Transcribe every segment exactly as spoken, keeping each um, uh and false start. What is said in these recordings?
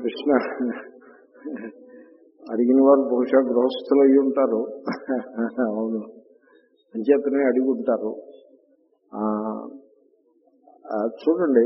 ప్రశ్న అడిగిన వారు బహుశా గృహస్థులు అయి ఉంటారు. అవును, అంచేతనే అడిగి ఉంటారు. చూడండి,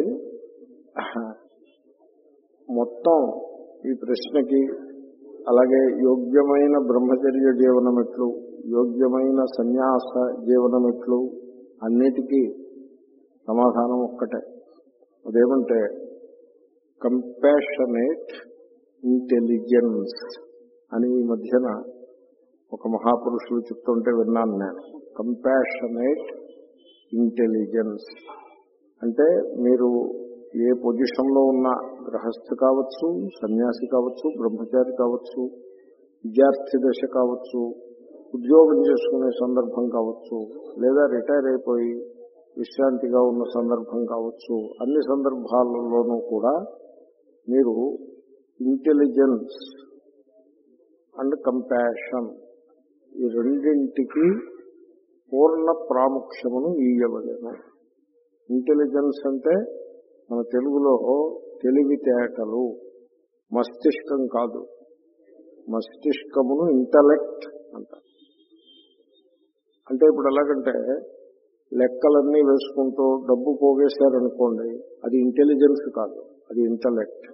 మొత్తం ఈ ప్రశ్నకి అలాగే యోగ్యమైన బ్రహ్మచర్య జీవనం ఎట్లు, యోగ్యమైన సన్యాస జీవనం ఎట్లు అన్నిటికీ సమాధానం ఒక్కటే. అదేమంటే కంపాషనేట్ ఇంటెలిజెన్స్ అని ఈ మధ్యన ఒక మహాపురుషులు చెప్తుంటే విన్నాను నేను. కంపాషనేట్ ఇంటెలిజెన్స్ అంటే మీరు ఏ పొజిషన్లో ఉన్న గృహస్థ కావచ్చు, సన్యాసి కావచ్చు, బ్రహ్మచారి కావచ్చు, విద్యార్థి దశ కావచ్చు, ఉద్యోగం చేసుకునే సందర్భం కావచ్చు, లేదా రిటైర్ అయిపోయి విశ్రాంతిగా ఉన్న సందర్భం కావచ్చు, అన్ని సందర్భాలలోనూ కూడా మీరు ఇంటెలిజెన్స్ అండ్ కంపాషన్ ఈ రెండింటికి పూర్ణ ప్రాముఖ్యమును ఇయ్యవలెను. ఇంటెలిజెన్స్ అంటే మన తెలుగులో తెలివితేటలు, మస్తిష్కం కాదు. మస్తిష్కమును ఇంటలెక్ట్ అంటారు. అంటే ఇప్పుడు ఎలాగంటే లెక్కలన్నీ వేసుకుంటూ డబ్బు పోగేశారనుకోండి, అది ఇంటెలిజెన్స్ కాదు, అది ఇంటలెక్ట్.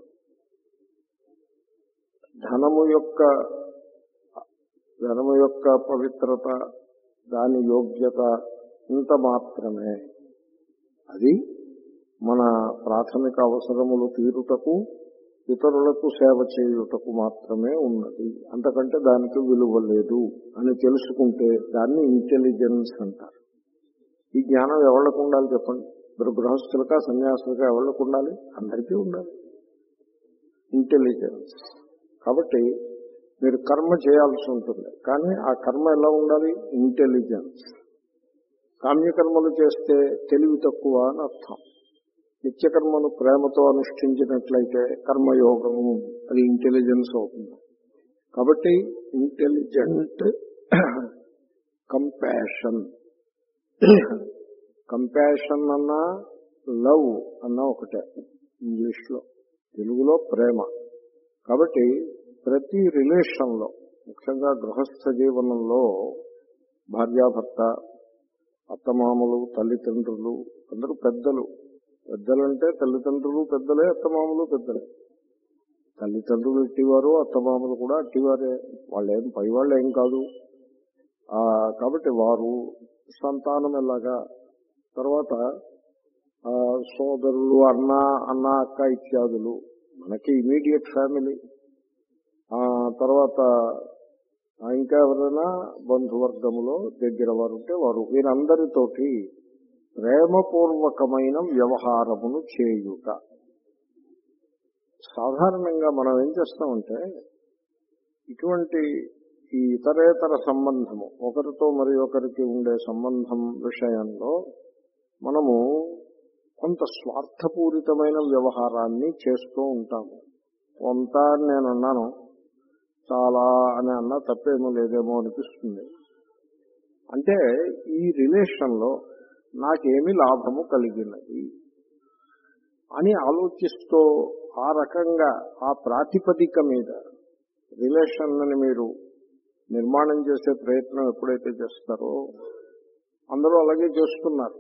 ధనము యొక్క ధనము యొక్క పవిత్రత, దాని యోగ్యత ఇంత మాత్రమే. అది మన ప్రాథమిక అవసరములు తీరుటకు, ఇతరులకు సేవ చేయుటకు మాత్రమే ఉన్నది. అంతకంటే దానికి విలువ లేదు అని తెలుసుకుంటే దాన్ని ఇంటెలిజెన్స్ అంటారు. ఈ జ్ఞానం ఎవరికి ఉండాలి చెప్పండి? గృహస్థులకా సన్యాసులకా ఎవరికి ఉండాలి? అందరికీ ఉండాలి ఇంటెలిజెన్స్. కాబట్టి మీరు కర్మ చేయాల్సి ఉంటుంది, కానీ ఆ కర్మ ఎలా ఉండాలి? ఇంటెలిజెన్స్. కామ్యకర్మలు చేస్తే తెలివి తక్కువ అని అర్థం. నిత్యకర్మను ప్రేమతో అనుష్ఠించినట్లయితే కర్మయోగము, అది ఇంటెలిజెన్స్ అవుతుంది. కాబట్టి ఇంటెలిజెంట్ కంపాషన్. కంపాషన్ అన్నా లవ్ అన్నా ఒకటే ఇంగ్లీష్లో, తెలుగులో ప్రేమ. కాబట్టి ప్రతి రిలేషన్లో, ముఖ్యంగా గృహస్థ జీవనంలో భార్యాభర్త, అత్తమామలు, తల్లిదండ్రులు, అందరూ పెద్దలు. పెద్దలంటే తల్లిదండ్రులు పెద్దలే, అత్తమామలు పెద్దలే. తల్లిదండ్రులు ఎట్టివారు, అత్తమామలు కూడా అట్టివారే. వాళ్ళేం పైవాళ్ళు ఏం కాదు. కాబట్టి వారు, సంతానం ఎలాగా, తర్వాత సోదరులు, అన్న అన్న అక్క ఇత్యాదులు, మనకి ఇమీడియట్ ఫ్యామిలీ. తర్వాత ఇంకా ఎవరైనా బంధువర్గములో దగ్గర వారు ఉంటే వారు, వీరందరితోటి ప్రేమపూర్వకమైన వ్యవహారమును చేయుట. సాధారణంగా మనం ఏం చేస్తామంటే ఇటువంటి ఈ ఇతరేతర సంబంధము, ఒకరితో మరి ఒకరికి ఉండే సంబంధం విషయంలో మనము కొంత స్వార్థపూరితమైన వ్యవహారాన్ని చేస్తూ ఉంటాము. కొంత నేను అన్నాను, చాలా అని అన్నా తప్పేమో లేదేమో అనిపిస్తుంది. అంటే ఈ రిలేషన్లో నాకేమి లాభము కలిగినది అని ఆలోచిస్తూ ఆ రకంగా ఆ ప్రాతిపదిక మీద రిలేషన్ని మీరు నిర్మాణం చేసే ప్రయత్నం ఎప్పుడైతే చేస్తారో, అందరూ అలాగే చేస్తున్నారు.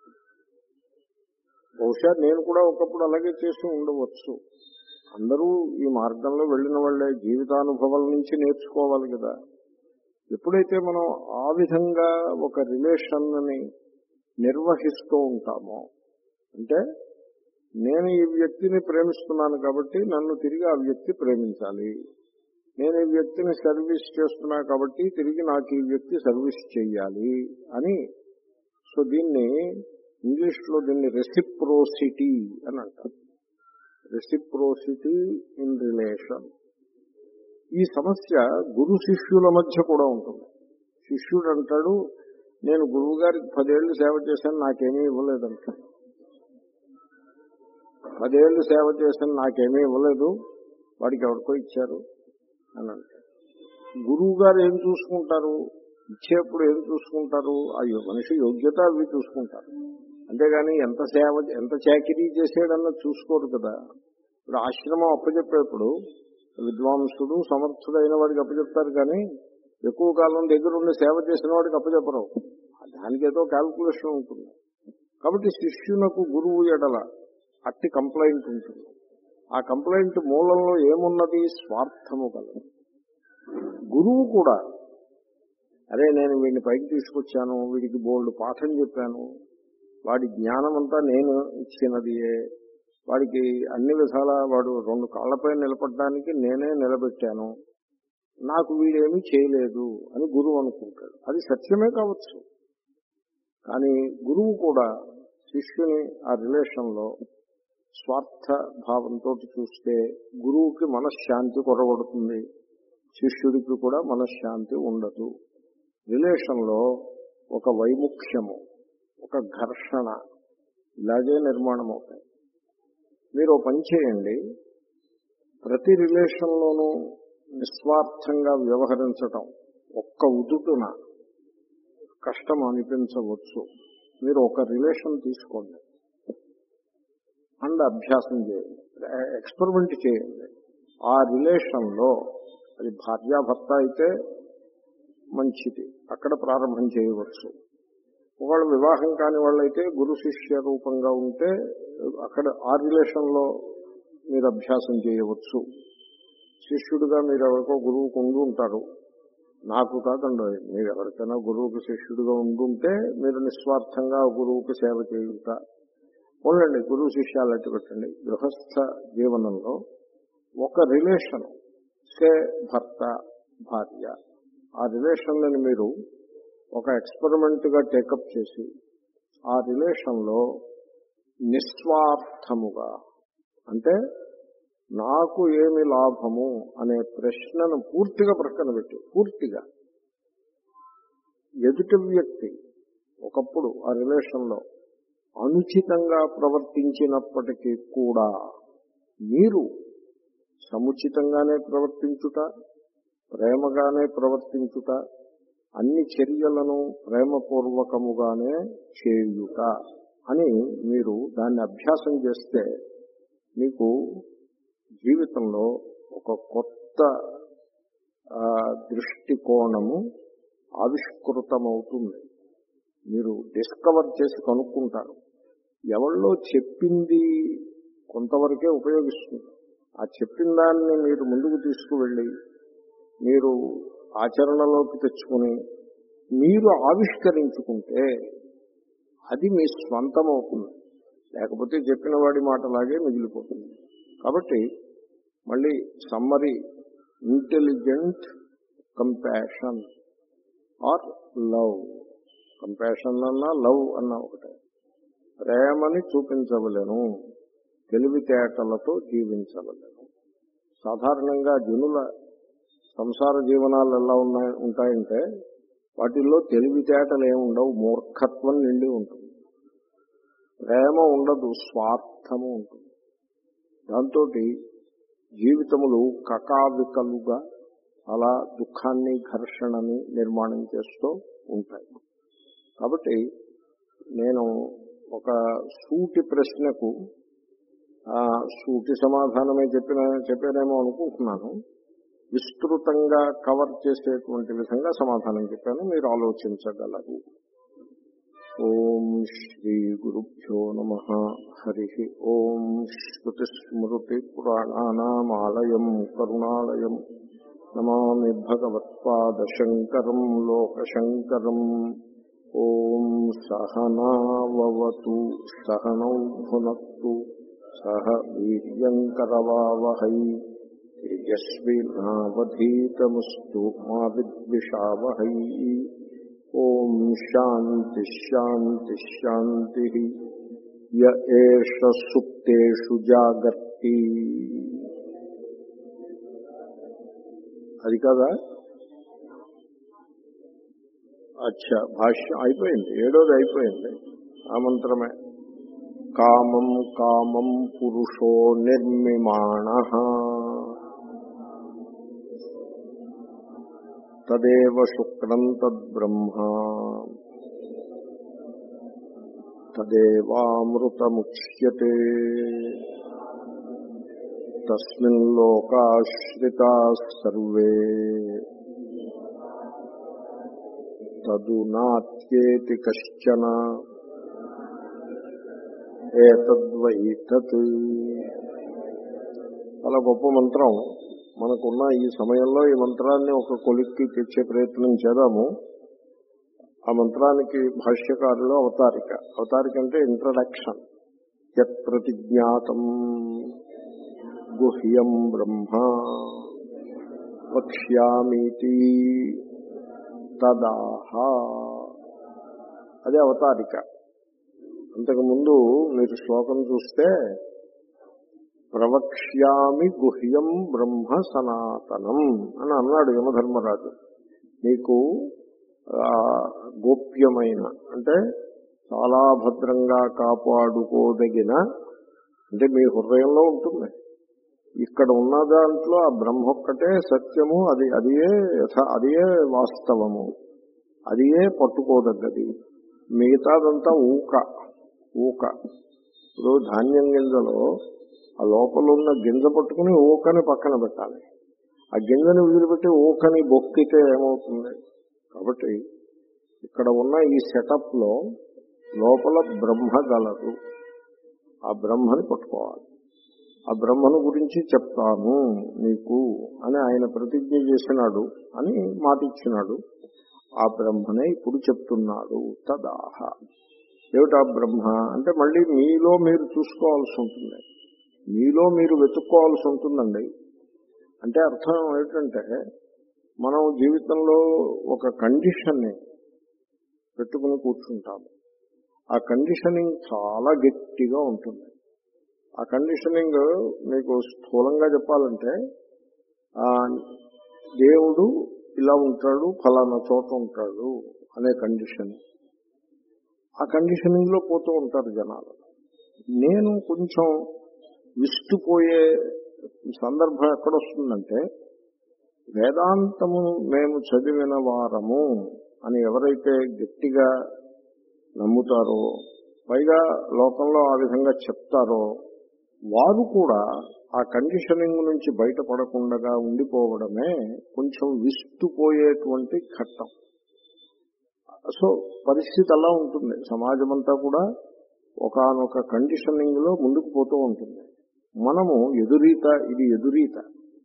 బహుశా నేను కూడా ఒకప్పుడు అలాగే చేసి ఉండవచ్చు. అందరూ ఈ మార్గంలో వెళ్ళిన వాళ్ళే, జీవితానుభవాల నుంచి నేర్చుకోవాలి కదా. ఎప్పుడైతే మనం ఆ విధంగా ఒక రిలేషన్ని నిర్వహిస్తూ ఉంటామో, అంటే నేను ఈ వ్యక్తిని ప్రేమిస్తున్నాను కాబట్టి నన్ను తిరిగి ఆ వ్యక్తి ప్రేమించాలి, నేను ఈ వ్యక్తిని సర్వీస్ చేస్తున్నా కాబట్టి తిరిగి నాకు ఈ వ్యక్తి సర్వీస్ చేయాలి అని. సో దీన్ని ఇంగ్లీష్లో దీన్ని రెసిప్రోసిటీ అని అంటారు. Reciprocity in relation. ఈ సమస్య గురు శిష్యుల మధ్య కూడా ఉంటుంది. శిష్యుడు అంటాడు, నేను గురువు గారికి పదేళ్లు సేవ చేశాను, నాకేమీ ఇవ్వలేదంటాడు. పదేళ్లు సేవ చేశాను, నాకేమీ ఇవ్వలేదు, వాడికి ఎవరికో ఇచ్చారు అని అంటాడు. గురువు గారు ఏం చూసుకుంటారు? ఇచ్చేప్పుడు ఏం చూసుకుంటారు? అయ్యో మనిషి యోగ్యత అవి చూసుకుంటారు. అంతేగాని ఎంత సేవ, ఎంత చాకిరీ చేసాడన్నది చూసుకోరు కదా. ఇప్పుడు ఆశ్రమం అప్పచెప్పేప్పుడు విద్వాంసుడు సమర్థుడైన వాడికి అప్పచెప్తారు, కానీ ఎక్కువ కాలం దగ్గరుండి సేవ చేసిన వాడికి అప్పచెప్పరు. దానికి ఏదో క్యాల్కులేషన్ ఉంటుంది. కాబట్టి శిష్యునకు గురువు ఎడల అట్టి కంప్లైంట్ ఉంటుంది. ఆ కంప్లైంట్ మూలంలో ఏమున్నది? స్వార్థము కలదు. గురువు కూడా అరే నేను వీడిని పైకి తీసుకొచ్చాను, వీడికి బోల్డ్ పాఠం చెప్పాను, వాడి జ్ఞానం అంతా నేను ఇచ్చినదియే, వాడికి అన్ని విధాల వాడు రెండు కాళ్లపై నిలబడడానికి నేనే నిలబెట్టాను, నాకు వీడేమీ చేయలేదు అని గురువు అనుకుంటాడు. అది సత్యమే కావచ్చు. కానీ గురువు కూడా శిష్యుని ఆ రిలేషన్లో స్వార్థ భావంతో చూస్తే గురువుకి మనశ్శాంతి కొరగొడుతుంది, శిష్యుడికి కూడా మనశ్శాంతి ఉండదు. రిలేషన్లో ఒక వైముఖ్యము, ఒక ఘర్షణ ఇలాగే నిర్మాణం అవుతాయి. మీరు పని చేయండి, ప్రతి రిలేషన్లోనూ నిస్వార్థంగా వ్యవహరించటం ఒక్క ఉదుటున కష్టం అనిపించవచ్చు. మీరు ఒక రిలేషన్ తీసుకోండి అండ్ అభ్యాసం చేయండి, ఎక్స్పెరిమెంట్ చేయండి. ఆ రిలేషన్లో అది భార్యాభర్త అయితే మంచిది, అక్కడ ప్రారంభం చేయవచ్చు. ఒకవేళ వివాహం కాని వాళ్ళైతే గురు శిష్య రూపంగా ఉంటే అక్కడ ఆ రిలేషన్లో మీరు అభ్యాసం చేయవచ్చు. శిష్యుడిగా మీరు ఎవరికో గురువుకు ఉండి ఉంటారు, నాకు కాదండి, మీరు ఎవరికైనా గురువుకి శిష్యుడిగా ఉండుంటే మీరు నిస్వార్థంగా గురువుకి సేవ చేయుట. పోలండి, గురువు శిష్యాలు అట్టు పెట్టండి. గృహస్థ జీవనంలో ఒక రిలేషన్, సే భర్త భార్య, ఆ రిలేషన్లను మీరు ఒక ఎక్స్పెరిమెంట్గా టేకప్ చేసి ఆ రిలేషన్లో నిస్వార్థముగా, అంటే నాకు ఏమి లాభము అనే ప్రశ్నను పూర్తిగా ప్రక్కన పెట్టి, పూర్తిగా ఎదుటి వ్యక్తి ఒకప్పుడు ఆ రిలేషన్లో అనుచితంగా ప్రవర్తించినప్పటికీ కూడా మీరు సముచితంగానే ప్రవర్తించుట, ప్రేమగానే ప్రవర్తించుట, అన్ని చర్యలను ప్రేమపూర్వకముగానే చేయుట అని మీరు దాన్ని అభ్యాసం చేస్తే మీకు జీవితంలో ఒక కొత్త దృష్టికోణము ఆవిష్కృతమవుతుంది. మీరు డిస్కవర్ చేసి కనుక్కుంటారు. ఎవరిలో చెప్పింది కొంతవరకే ఉపయోగిస్తుంది. ఆ చెప్పిన దాన్ని మీరు ముందుకు తీసుకువెళ్ళి మీరు ఆచరణలోకి తెచ్చుకుని మీరు ఆవిష్కరించుకుంటే అది మీ స్వంతం అవుతుంది. లేకపోతే చెప్పిన వాడి మాటలాగే మిగిలిపోతుంది. కాబట్టి మళ్ళీ summary, intelligent compassion or love. Compassion అన్నా లవ్ అన్నా ఒకటే. ప్రేమని చూపించవలెను, తెలివితేటలతో జీవించవలెను. సాధారణంగా జనుల సంసార జీవనాలు ఎలా ఉన్నాయి ఉంటాయంటే వాటిల్లో తెలివితేటలు ఏముండవు, మూర్ఖత్వం నిండి ఉంటుంది. ప్రేమ ఉండదు, స్వార్థము ఉంటుంది. దాంతో జీవితములు కకావికలుగా అలా దుఃఖాన్ని, ఘర్షణని నిర్మాణం చేస్తూ ఉంటాయి. కాబట్టి నేను ఒక సూటి ప్రశ్నకు సూటి సమాధానమే చెప్పిన చెప్పానేమో అనుకుంటున్నాను. విస్తృతంగా కవర్ చేసేటువంటి విధంగా సమాధానం చెప్పాను, మీరు ఆలోచించగలరు. ఓం శ్రీ గురుభ్యో నమః. హరి ఓం. శ్రుతి స్మృతి పురాణానామాలయం కరుణాలయం నమామి భగవత్పాదశంకరం లోకశంకరం. ఓం సహనావతు సహనౌ భునక్తు సహ వీర్యంకరవావహై తేజస్వినావధీతమస్తు మా విద్విషావహై. ఓం శాంతి శాంతి శాంతి. య ఏష సుప్తేషు జాగర్తి. అది కదా. అచ్చా, భాష్యం అయిపోయింది, ఏడోది అయిపోయింది. ఆ మంత్రమే. కామం కామం పురుషో నిర్మిమాణః తదేవ శుక్రం తద్బ్రహ్మ తదేవామృతముచ్యతే. తస్మిన్ లోకాశ్రితాః సర్వే తదునాత్యేతి కశ్చన ఏతద్వై తత్. చాలా గొప్ప మంత్రం. మనకున్న ఈ సమయంలో ఈ మంత్రాన్ని ఒక కొలిక్కి తెచ్చే ప్రయత్నం చేద్దాము. ఆ మంత్రానికి భాష్యకారులు అవతారిక. అవతారిక అంటే ఇంట్రడక్షన్. యత్ ప్రతిజ్ఞాతం గుహ్యం బ్రహ్మ వక్ష్యామీతి తదాహ. అదే అవతారిక. అంతకుముందు మీరు శ్లోకం చూస్తే ప్రవక్ష్యామి గుహ్యం బ్రహ్మ సనాతనం అని అన్నాడు యమధర్మరాజు. నీకు గోప్యమైన అంటే చాలా భద్రంగా కాపాడుకోదగిన, అంటే మీ హృదయంలో ఉంటుంది. ఇక్కడ ఉన్న దాంట్లో ఆ బ్రహ్మ ఒక్కటే సత్యము, అది అదియే యథ అదియే వాస్తవము, అదియే పట్టుకోదగ్గది. మిగతాదంతా ఊక ఊక. ఇప్పుడు ధాన్యం గింజలో ఆ లోపల ఉన్న గింజ పట్టుకుని ఊకని పక్కన పెట్టాలి. ఆ గింజని వదిలిపెట్టి ఊకని బొక్కితే ఏమవుతుంది? కాబట్టి ఇక్కడ ఉన్న ఈ సెటప్ లో లోపల బ్రహ్మ గలదు. ఆ బ్రహ్మని పట్టుకోవాలి. ఆ బ్రహ్మను గురించి చెప్తాను నీకు అని ఆయన ప్రతిజ్ఞ చేసినాడు అని మాట ఇచ్చినాడు. ఆ బ్రహ్మనే ఇప్పుడు చెప్తున్నాడు. తదాహ. ఏమిటా బ్రహ్మ అంటే మళ్ళీ మీలో మీరు చూసుకోవాల్సి ఉంటుంది, మీలో మీరు వెతుక్కోవాల్సి ఉంటుందండి. అంటే అర్థం ఏంటంటే మనం జీవితంలో ఒక కండిషన్ని పెట్టుకుని కూర్చుంటాము. ఆ కండిషనింగ్ చాలా గట్టిగా ఉంటుంది. ఆ కండిషనింగ్ మీకు స్థూలంగా చెప్పాలంటే దేవుడు ఇలా ఉంటాడు, ఫలానా చోట ఉంటాడు అనే కండిషన్. ఆ కండిషనింగ్ లో పోతూ ఉంటారు జనాలు. నేను కొంచెం విస్తుపోయే సందర్భం ఎక్కడొస్తుందంటే, వేదాంతము మేము చదివిన వారము అని ఎవరైతే గట్టిగా నమ్ముతారో, పైగా లోకంలో ఆ విధంగా చెప్తారో, వారు కూడా ఆ కండిషనింగ్ నుంచి బయటపడకుండా ఉండిపోవడమే కొంచెం విస్తుపోయేటువంటి ఘట్టం. సో పరిస్థితి అలా ఉంటుంది. సమాజం అంతా కూడా ఒకానొక కండిషనింగ్ లో ముందుకు పోతూ ఉంటుంది. మనము ఎదురీత, ఇది ఎదురీత,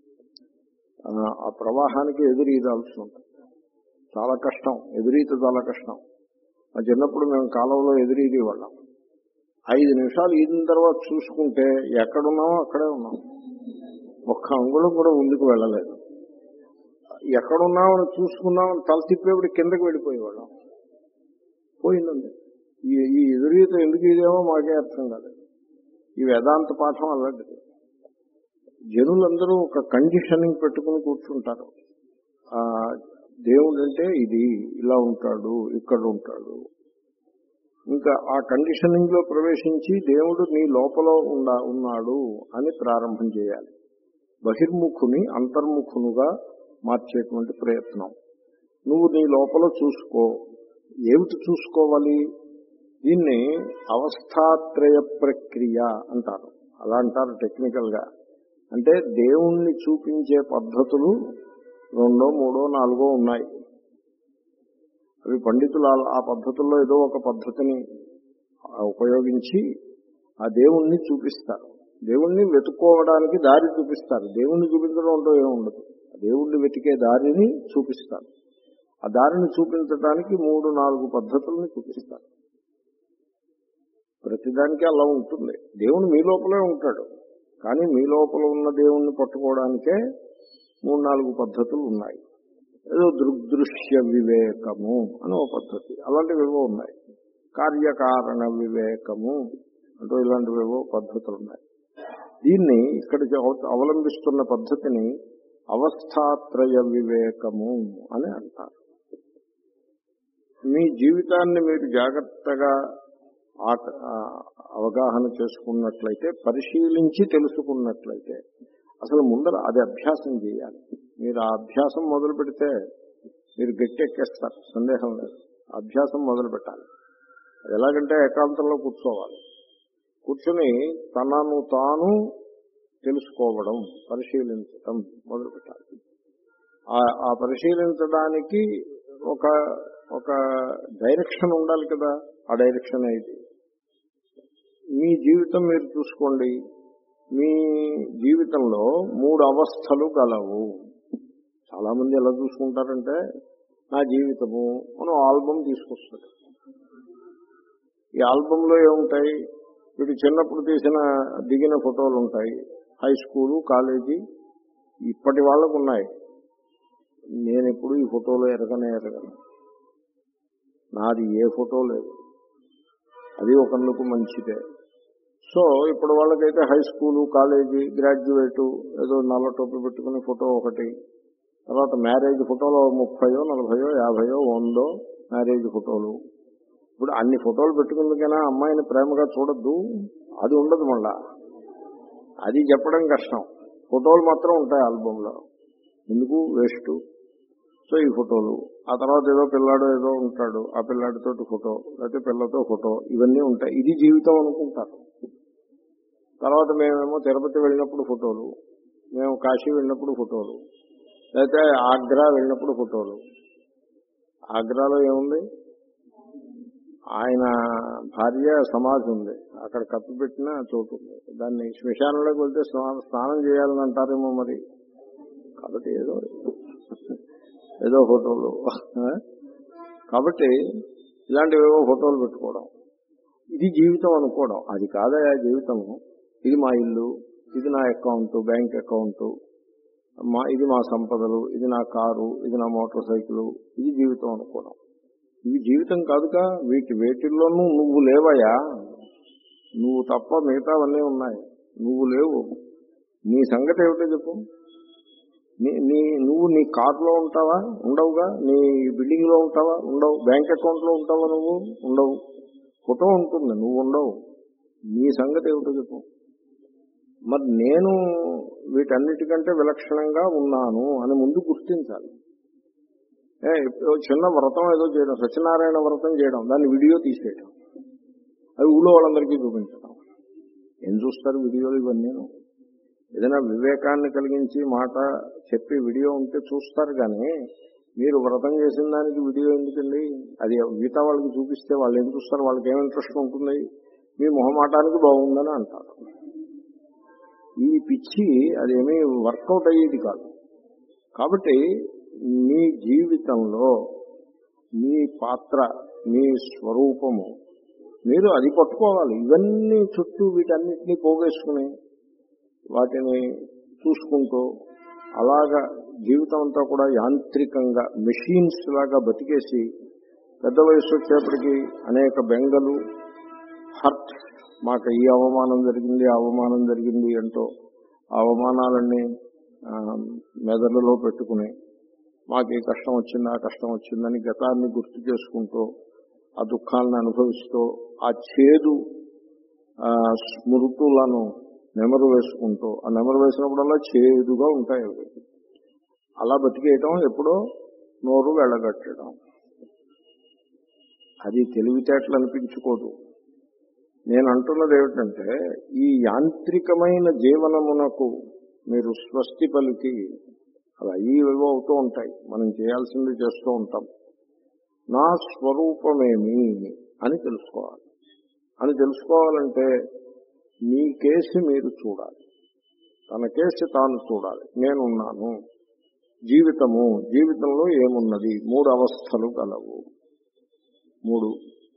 ఆ ప్రవాహానికి ఎదురీదాల్సి ఉంటుంది. చాలా కష్టం, ఎదురీత చాలా కష్టం. ఆ చిన్నప్పుడు మేము కాలంలో ఎదురీది వాళ్ళం. ఐదు నిమిషాలు ఈదిన తర్వాత చూసుకుంటే ఎక్కడున్నామో అక్కడే ఉన్నాం, ఒక్క అంగుళం కూడా ముందుకు వెళ్ళలేదు. ఎక్కడున్నామని చూసుకున్నామని తల తిప్పేప్పుడు కిందకి వెళ్ళిపోయేవాళ్ళం. పోయిందండి. ఈ ఈ ఎదురీత ఎందుకు ఇదేమో మాకే అర్థం కాలేదు. ఈ వేదాంత పాఠం అలాంటిది. జనులందరూ ఒక కండిషనింగ్ పెట్టుకుని కూర్చుంటారు. ఆ దేవుడు అంటే ఇది ఇలా ఉంటాడు, ఇక్కడ ఉంటాడు. ఇంకా ఆ కండిషనింగ్ లో ప్రవేశించి దేవుడు నీ లోపల ఉండా ఉన్నాడు అని ప్రారంభం చేయాలి. బహిర్ముఖుని అంతర్ముఖునుగా మార్చేటువంటి ప్రయత్నం. నువ్వు నీ లోపల చూసుకో. ఏమిటి చూసుకోవాలి? దీన్ని అవస్థాత్రయ ప్రక్రియ అంటారు. అలా అంటారు టెక్నికల్ గా. అంటే దేవుణ్ణి చూపించే పద్ధతులు రెండో మూడో నాలుగో ఉన్నాయి. అవి పండితులు ఆ పద్ధతుల్లో ఏదో ఒక పద్ధతిని ఉపయోగించి ఆ దేవుణ్ణి చూపిస్తారు. దేవుణ్ణి వెతుక్కోవడానికి దారి చూపిస్తారు. దేవుణ్ణి చూపించడం అంటూ ఏముండదు. దేవుణ్ణి వెతికే దారిని చూపిస్తారు. ఆ దారిని చూపించడానికి మూడు నాలుగు పద్ధతుల్ని చూపిస్తారు. ప్రతిదానికి అలా ఉంటుంది. దేవుడు మీ లోపలే ఉంటాడు, కానీ మీ లోపల ఉన్న దేవుణ్ణి పట్టుకోవడానికే మూడు నాలుగు పద్ధతులు ఉన్నాయి. ఏదో దృగ్దృశ్య వివేకము అని ఒక పద్ధతి, అలాంటివేవో ఉన్నాయి. కార్యకారణ వివేకము అంటూ ఇలాంటివేవో పద్ధతులు ఉన్నాయి. దీన్ని ఇక్కడ అవలంబిస్తున్న పద్ధతిని అవస్థాత్రయ వివేకము అని అంటారు. మీ జీవితాన్ని మీరు జాగ్రత్తగా అవగాహన చేసుకున్నట్లయితే, పరిశీలించి తెలుసుకున్నట్లయితే, అసలు ముందర అది అభ్యాసం చేయాలి. మీరు ఆ అభ్యాసం మొదలు పెడితే మీరు గట్టెక్కేస్తారు, సందేహం లేదు. అభ్యాసం మొదలు పెట్టాలి. అది ఎలాగంటే ఏకాంతంలో కూర్చోవాలి. కూర్చొని తనను తాను తెలుసుకోవడం, పరిశీలించడం మొదలు పెట్టాలి. ఆ పరిశీలించడానికి ఒక ఒక డైరెక్షన్ ఉండాలి కదా. ఆ డైరెక్షన్ ఇది. మీ జీవితం మీరు చూసుకోండి. మీ జీవితంలో మూడు అవస్థలు గలవు. చాలా మంది ఎలా చూసుకుంటారంటే, నా జీవితము మనం ఆల్బమ్ తీసుకొస్తాడు. ఈ ఆల్బంలో ఏముంటాయి? వీడు చిన్నప్పుడు తీసిన దిగిన ఫోటోలు ఉంటాయి, హై స్కూలు, కాలేజీ, ఇప్పటి వాళ్ళకు ఉన్నాయి. నేను ఎప్పుడు ఈ ఫోటోలో ఎరగనే ఎరగను. నాది ఏ ఫోటో లేదు. అది ఒకళ్ళకు మంచిదే. సో ఇప్పుడు వాళ్ళకైతే హై స్కూలు, కాలేజీ, గ్రాడ్యుయేటు, ఏదో నల్ల టోపీ పెట్టుకుని ఫోటో ఒకటి, తర్వాత మ్యారేజ్ ఫోటోలో ముప్పయో నలభయో యాభయో వందో మ్యారేజ్ ఫోటోలు. ఇప్పుడు అన్ని ఫోటోలు పెట్టుకుందుకైనా అమ్మాయిని ప్రేమగా చూడొద్దు, అది ఉండదు. మళ్ళా అది చెప్పడం కష్టం. ఫోటోలు మాత్రం ఉంటాయి ఆల్బంలో, ఎందుకు వేస్ట్. సో ఈ ఫోటోలు, ఆ తర్వాత ఏదో పిల్లాడు ఏదో ఉంటాడు, ఆ పిల్లాడితో ఫోటో, లేకపోతే పిల్లతో ఫోటో, ఇవన్నీ ఉంటాయి. ఇది జీవితం అనుకుంటారు. తర్వాత మేమేమో తిరుపతి వెళ్ళినప్పుడు ఫోటోలు, మేము కాశీ వెళ్ళినప్పుడు ఫోటోలు, లేకపోతే ఆగ్రా వెళ్ళినప్పుడు ఫోటోలు. ఆగ్రాలో ఏముంది? ఆయన భార్య సమాధి ఉంది, అక్కడ కప్పి పెట్టిన చోటు ఉంది. దాన్ని శ్మశానంలోకి వెళ్తే స్నానం చేయాలని అంటారేమో మరి. కాబట్టి ఏదో ఏదో ఫోటోలు. కాబట్టి ఇలాంటివేవో ఫోటోలు పెట్టుకోవడం, ఇది జీవితం అనుకోవడం. అది కాదయా జీవితము. ఇది మా ఇల్లు, ఇది నా అకౌంట్, బ్యాంక్ అకౌంట్, మా ఇది మా సంపదలు, ఇది నా కారు, ఇది నా మోటార్ సైకిల్, ఇది జీవితం అనుకోవడం. ఇవి జీవితం కాదుగా. వీటి వేటిల్లోనూ నువ్వు లేవయా. నువ్వు తప్ప మిగతావన్నీ ఉన్నాయి, నువ్వు లేవు. నీ సంగతి ఏమిటో చెప్పు. నీ నీ నువ్వు నీ కారులో ఉంటావా? ఉండవుగా. నీ బిల్డింగ్ లో ఉంటావా? ఉండవు. బ్యాంక్ అకౌంట్ లో ఉంటావా? నువ్వు ఉండవు. ఫోటో ఉంటుంది, నువ్వు ఉండవు. నీ సంగతి ఏమిటో చెప్పు. మరి నేను వీటన్నిటికంటే విలక్షణంగా ఉన్నాను అని ముందు గుర్తించాలి. చిన్న వ్రతం ఏదో చేయడం, సత్యనారాయణ వ్రతం చేయడం, దాన్ని వీడియో తీసేయడం, అది ఊళ్ళో వాళ్ళందరికీ చూపించడం. ఏం చూస్తారు వీడియోలు ఇవన్నీ? ఏదైనా వివేకాన్ని కలిగించి మాట చెప్పి వీడియో ఉంటే చూస్తారు. కానీ మీరు వ్రతం చేసిన దానికి వీడియో ఎందుకండి? అది మిగతా వాళ్ళకి చూపిస్తే వాళ్ళు ఏం చూస్తారు? వాళ్ళకి ఏం ఇంట్రెస్ట్ ఉంటుంది? మీ మొహమాటానికి బాగుందని అంటారు. ఈ పిచ్చి అదేమీ వర్కౌట్ అయ్యేది కాదు. కాబట్టి మీ జీవితంలో మీ పాత్ర, మీ స్వరూపము, మీరు అది పట్టుకోవాలి. ఇవన్నీ చుట్టూ వీటన్నిటినీ పోగేసుకుని వాటిని చూసుకుంటూ అలాగా జీవితం అంతా కూడా యాంత్రికంగా మెషిన్స్ లాగా బతికేసి పెద్ద వయసు వచ్చేప్పటికీ అనేక బెంగలు, హర్ట్, మాకు ఈ అవమానం జరిగింది, అవమానం జరిగింది అంటూ ఆ అవమానాలన్నీ మెదడులో పెట్టుకుని మాకు ఈ కష్టం వచ్చింది, ఆ కష్టం వచ్చిందని గతాన్ని గుర్తు చేసుకుంటూ ఆ దుఃఖాలను అనుభవిస్తూ ఆ చేదు స్మృతులను నెమరు వేసుకుంటూ, ఆ నెమరు వేసినప్పుడల్లా చేదుగా ఉంటాయి అవి. అలా బతికేయటం, ఎప్పుడో నోరు వెళ్ళగట్టడం, అది తెలివితేటలు అనిపించుకోదు. నేను అంటున్నది ఏమిటంటే, ఈ యాంత్రికమైన జీవనమునకు మీరు స్వస్తి పలికి అలా ఇవేవో అవుతూ ఉంటాయి, మనం చేయాల్సింది చేస్తూ ఉంటాం. నా స్వరూపమేమి అని తెలుసుకోవాలి. అని తెలుసుకోవాలంటే మీ కేసు మీరు చూడాలి, తన కేసు తాను చూడాలి. నేనున్నాను. జీవితము, జీవితంలో ఏమున్నది? మూడు అవస్థలు గలవు. మూడు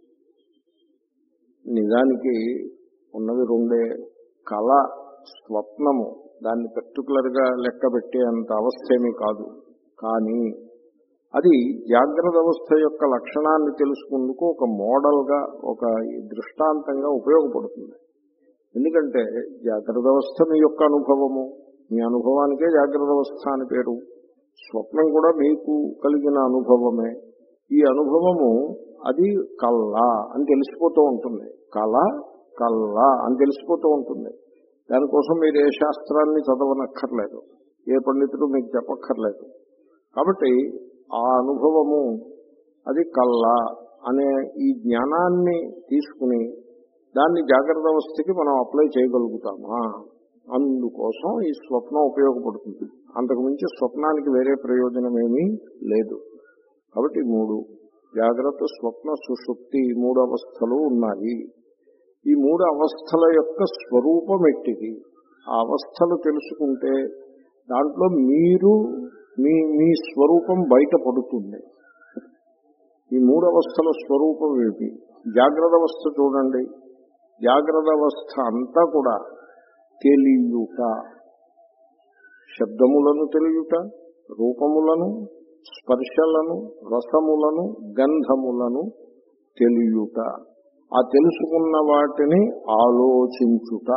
నిజానికి ఉన్నది రెండే. కళ, స్వప్నము, దాన్ని పర్టికులర్ గా లెక్క పెట్టే అంత అవస్థ ఏమీ కాదు. కానీ అది జాగ్రత్త అవస్థ యొక్క లక్షణాన్ని తెలుసుకుందుకు ఒక మోడల్ గా, ఒక దృష్టాంతంగా ఉపయోగపడుతుంది. ఎందుకంటే జాగ్రత్త అవస్థ మీ యొక్క అనుభవము, మీ అనుభవానికే జాగ్రత్త అవస్థ అని పేరు. స్వప్నం కూడా మీకు కలిగిన అనుభవమే. ఈ అనుభవము అది కళ్ళ అని తెలిసిపోతూ ఉంటుంది. కళ కళ్ళ అని తెలిసిపోతూ ఉంటుంది. దానికోసం మీరు ఏ శాస్త్రాన్ని చదవనక్కర్లేదు, ఏ పండితుడు మీకు చెప్పక్కర్లేదు. కాబట్టి ఆ అనుభవము అది కళ్ళ అనే ఈ జ్ఞానాన్ని తీసుకుని దాన్ని జాగ్రత్త అవస్థకి మనం అప్లై చేయగలుగుతామా అందుకోసం ఈ స్వప్నం ఉపయోగపడుతుంది. అంతకుమించి స్వప్నానికి వేరే ప్రయోజనం ఏమీ లేదు. కాబట్టి మూడు జాగ్రత్త, స్వప్న, సుషుప్తి ఈ మూడు అవస్థలు ఉన్నాయి. ఈ మూడు అవస్థల యొక్క స్వరూపం ఎట్టిది? ఆ అవస్థలు తెలుసుకుంటే దాంట్లో మీరు మీ మీ స్వరూపం బయటపడుతుంది. ఈ మూడు అవస్థల స్వరూపం ఏమిటి? జాగ్రత్త అవస్థ చూడండి. జాగ్రత్త అవస్థ అంతా కూడా తెలియుట, శబ్దములను తెలియుట, రూపములను, స్పర్శలను, రసములను, గంధములను తెలియుట, ఆ తెలుసుకున్న వాటిని ఆలోచించుట.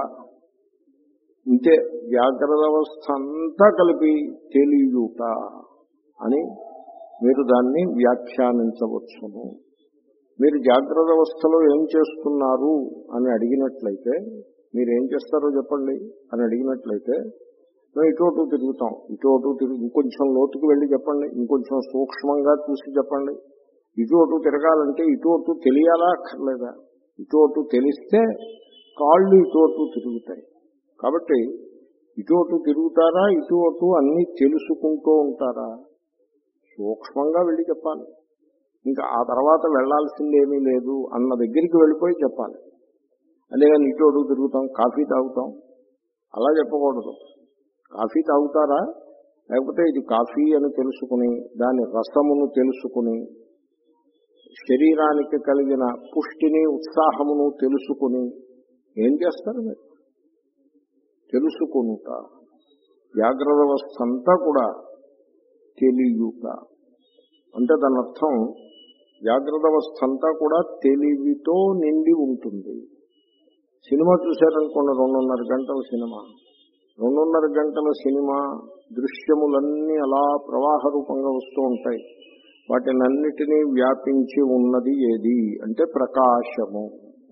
ఇంతే జాగ్రత్త అవస్థ అంతా కలిపి తెలియుట అని మీరు దాన్ని వ్యాఖ్యానించవచ్చును. మీరు జాగ్రత్త అవస్థలో ఏం చేస్తున్నారు అని అడిగినట్లయితే, మీరేం చేస్తారో చెప్పండి అని అడిగినట్లయితే, మేము ఇటోటు తిరుగుతాం, ఇటోటు తిరుగు ఇంకొంచెం లోతుకు వెళ్ళి చెప్పండి, ఇంకొంచెం సూక్ష్మంగా చూసి చెప్పండి. ఇటోటు తిరగాలంటే ఇటోటు తెలియాలా అక్కర్లేదా? ఇటోటు తెలిస్తే కాళ్ళు ఇటోటు తిరుగుతాయి. కాబట్టి ఇటోటు తిరుగుతారా, ఇటోటు అన్నీ తెలుసుకుంటూ ఉంటారా? సూక్ష్మంగా వెళ్ళి చెప్పాలి. ఇంకా ఆ తర్వాత వెళ్లాల్సిందేమీ లేదు అన్న దగ్గరికి వెళ్ళిపోయి చెప్పాలి. అంతేగాని ఇటోటు తిరుగుతాం, కాఫీ తాగుతాం అలా చెప్పకూడదు. కాఫీ తాగుతారా, లేకపోతే ఇది కాఫీ అని తెలుసుకుని దాని రసమును తెలుసుకుని శరీరానికి కలిగిన పుష్టిని, ఉత్సాహమును తెలుసుకుని ఏం చేస్తారు? మీరు తెలుసుకునుట. జాగ్రత్త అవస్థ అంతా కూడా తెలియుట అంటే దాని అర్థం జాగ్రత్త అవస్థ అంతా కూడా తెలివితో నిండి ఉంటుంది. సినిమా చూశారనుకోండి, రెండున్నర గంటల సినిమా రెండున్నర గంటల సినిమా దృశ్యములన్నీ అలా ప్రవాహ రూపంగా వస్తూ ఉంటాయి. వాటినన్నిటినీ వ్యాపించి ఉన్నది ఏది అంటే ప్రకాశము.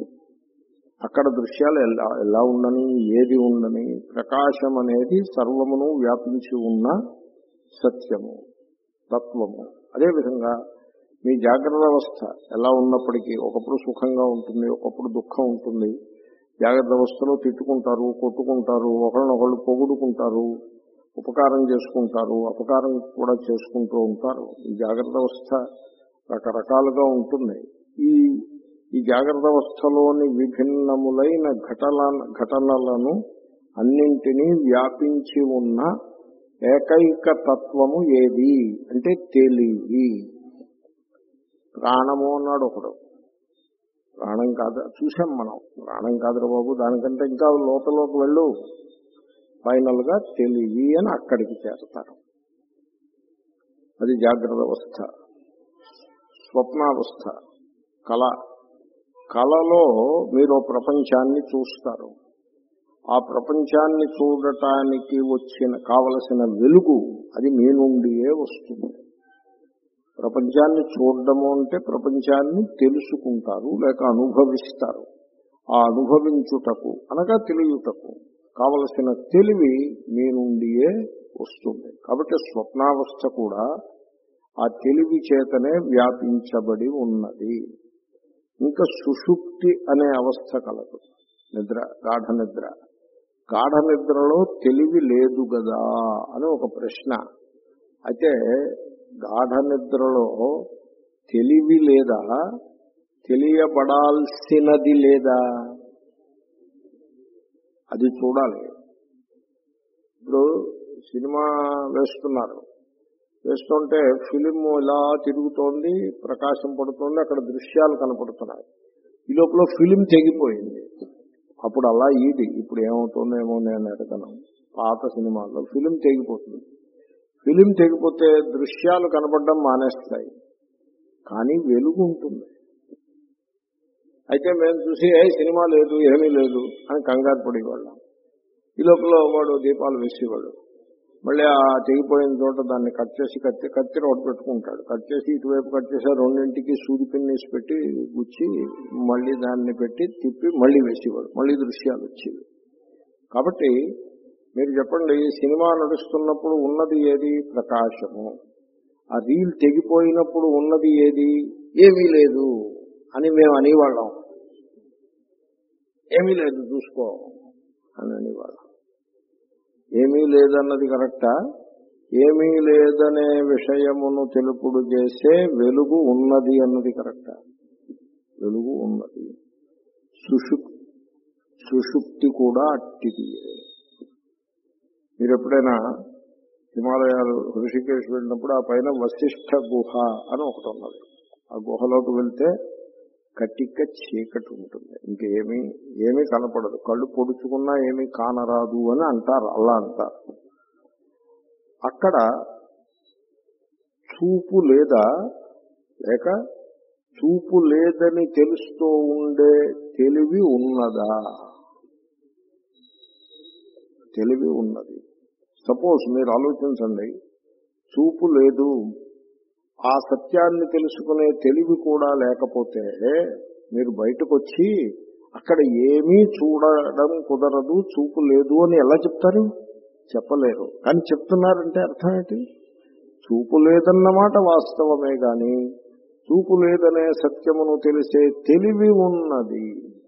అక్కడ దృశ్యాలు ఎలా ఎలా ఉండని, ఏది ఉండని, ప్రకాశం అనేది సర్వమును వ్యాపించి ఉన్న సత్యము, తత్వము. అదేవిధంగా మీ జాగ్రత్త అవస్థ ఎలా ఉన్నప్పటికీ ఒకప్పుడు సుఖంగా ఉంటుంది, ఒకప్పుడు దుఃఖం ఉంటుంది. జాగ్రత్త అవస్థలో తిట్టుకుంటారు, కొట్టుకుంటారు, ఒకరినొకళ్ళు పొగుడుకుంటారు, ఉపకారం చేసుకుంటారు, అపకారం కూడా చేసుకుంటూ ఉంటారు. ఈ జాగ్రత్త అవస్థ రకరకాలుగా ఉంటుంది. ఈ ఈ జాగ్రత్త అవస్థలోని విభిన్నములైన ఘటన ఘటనలను అన్నింటినీ వ్యాపించి ఉన్న ఏకైక తత్వము ఏది అంటే తెలివి. ప్రాణము అన్నాడు ఒకడు. ప్రాణం కాదు, చూసాం మనం. ప్రాణం కాదురా బాబు, దానికంటే ఇంకా లోపలికి వెళ్ళు. ఫైనల్ గా తెలివి అని అక్కడికి చేరతారు. అది జాగ్రత్త అవస్థ. స్వప్నావస్థ కళ. కళలో మీరు ప్రపంచాన్ని చూస్తారు. ఆ ప్రపంచాన్ని చూడటానికి వచ్చిన కావలసిన వెలుగు అది మీ నుండియే వస్తుంది. ప్రపంచాన్ని చూడడము అంటే ప్రపంచాన్ని తెలుసుకుంటారు లేక అనుభవిస్తారు. ఆ అనుభవించుటకు అనగా తెలియుటకు కావలసిన తెలివి మీ నుండియే వస్తుంది. కాబట్టి స్వప్నావస్థ కూడా ఆ తెలివి చేతనే వ్యాపించబడి ఉన్నది. ఇంకా సుషుప్తి అనే అవస్థ కలదు. నిద్ర, గాఢ నిద్ర. గాఢ నిద్రలో తెలివి లేదు కదా అని ఒక ప్రశ్న. అయితే గాఢ నిద్రలో తెలివి లేదా, తెలియబడాల్సినది లేదా, అది చూడాలి. ఇప్పుడు సినిమా వేస్తున్నారు, వేస్తుంటే ఫిలిం ఇలా తిరుగుతోంది, ప్రకాశం పడుతోంది, అక్కడ దృశ్యాలు కనపడుతున్నాయి. ఈ లోపల ఫిలిం తెగిపోయింది. అప్పుడు అలా ఇది ఇప్పుడు ఏమవుతుందేమో నేను అడగను. పాత సినిమాల్లో ఫిలిం తెగిపోతుంది. ఫిలిం తెగిపోతే దృశ్యాలు కనపడడం మానేస్తాయి, కానీ వెలుగు ఉంటుంది. అయితే మేము చూసి ఏ సినిమా లేదు, ఏమీ లేదు అని కంగారు పడేవాళ్ళం. ఈ లోపల వాడు దీపాలు వేసేవాడు. మళ్ళీ ఆ తెగిపోయిన చోట దాన్ని కట్ చేసి కత్తి కత్తి రోడ్డు పెట్టుకుంటాడు. కట్ చేసి ఇటువైపు కట్ చేసి రెండింటికి సూది పిన్నేసి పెట్టి గుచ్చి మళ్ళీ దాన్ని పెట్టి తిప్పి మళ్ళీ వేసేవాడు. మళ్ళీ దృశ్యాలు వచ్చేవి. కాబట్టి మీరు చెప్పండి, సినిమా నడుస్తున్నప్పుడు ఉన్నది ఏది? ప్రకాశము. ఆ రీల్ తెగిపోయినప్పుడు ఉన్నది ఏది? ఏమీ లేదు అని మేము అనేవాళ్ళం. ఏమీ లేదు చూసుకో అని అనేవాళ్ళం. ఏమీ లేదన్నది కరెక్టా? ఏమీ లేదనే విషయమును తెలుపుడు చేసే వెలుగు ఉన్నది అన్నది కరెక్టా? వెలుగు ఉన్నది. సుషుప్ సుషుప్తి కూడా అట్టిది. మీరు ఎప్పుడైనా హిమాలయాలు ఋషికేశ్ వెళ్ళినప్పుడు ఆ పైన వశిష్ఠ గుహ అని ఒకటి ఉన్నది. ఆ గుహలోకి వెళ్తే కటిక చీకటి ఉంటుంది, ఇంకేమీ ఏమీ కనపడదు, కళ్ళు పొడుచుకున్నా ఏమీ కానరాదు అని అంటారు. అలా అంటారు. అక్కడ చూపు లేదా, లేక చూపు లేదని తెలుస్తూ ఉండే తెలివి ఉన్నదా? తెలివి ఉన్నది. సపోజ్ మీరు ఆలోచించండి, చూపు లేదు, ఆ సత్యాన్ని తెలుసుకునే తెలివి కూడా లేకపోతే మీరు బయటకు వచ్చి అక్కడ ఏమీ చూడడం కుదరదు, చూపు లేదు అని ఎలా చెప్తారు? చెప్పలేరు. కానీ చెప్తున్నారంటే అర్థం ఏంటి? చూపు లేదన్నమాట వాస్తవమే గాని చూపు లేదనే సత్యమును తెలిసే తెలివి ఉన్నది.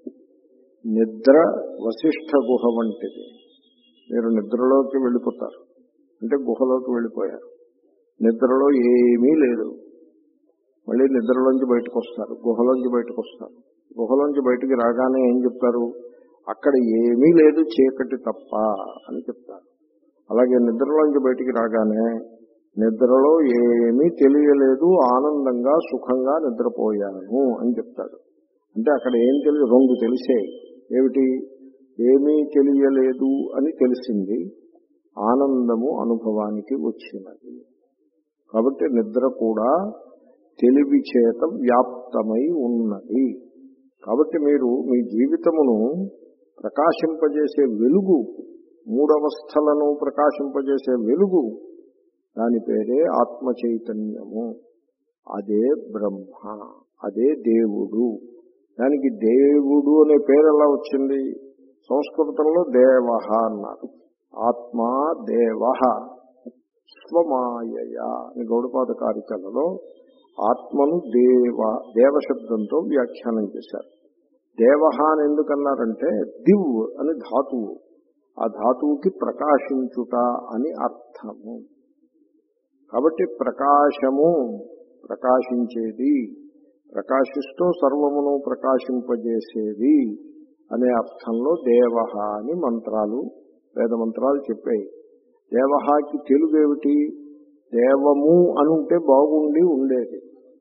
నిద్ర వశిష్ఠ గుహ వంటిది. మీరు నిద్రలోకి వెళ్ళిపోతారు అంటే గుహలోకి వెళ్ళిపోయారు. నిద్రలో ఏమీ లేదు, మళ్ళీ నిద్రలోంచి బయటకు వస్తారు, గుహలోంచి బయటకు వస్తారు. గుహలోంచి బయటికి రాగానే ఏం చెప్తారు? అక్కడ ఏమీ లేదు, చీకటి తప్ప అని చెప్తారు. అలాగే నిద్రలోంచి బయటికి రాగానే నిద్రలో ఏమీ తెలియలేదు, ఆనందంగా సుఖంగా నిద్రపోయాను అని చెప్తాడు. అంటే అక్కడ ఏం తెలియదు, రెండు తెలిసే. ఏమిటి? ఏమీ తెలియలేదు అని తెలిసింది, ఆనందము అనుభవానికి వచ్చినది. కాబట్టి నిద్ర కూడా తెలివి చేత వ్యాప్తమై ఉన్నది. కాబట్టి మీరు మీ జీవితమును ప్రకాశింపజేసే వెలుగు, మూడవస్థలను ప్రకాశింపజేసే వెలుగు, దాని పేరే ఆత్మ చైతన్యము. అదే బ్రహ్మ, అదే దేవుడు. దానికి దేవుడు అనే పేరు ఎలా వచ్చింది? సంస్కృతంలో దేవః అన్నారు. ఆత్మా దేవః స్వమాయయా అని గౌడపాద కారికలలో ఆత్మను దేవ దేవశబ్దంతో వ్యాఖ్యానం చేశారు. దేవః అని ఎందుకన్నారంటే దివ్ అని ధాతువు, ఆ ధాతువుకి ప్రకాశించుట అని అర్థము. కాబట్టి ప్రకాశము, ప్రకాశించేది, ప్రకాశిస్తూ సర్వమును ప్రకాశింపజేసేది అనే అర్థంలో దేవః అని మంత్రాలు, వేద మంత్రాలు చెప్పాయి. దేవహాకి తెలుగు ఏమిటి? దేవము అని ఉంటే బాగుండి ఉండేది.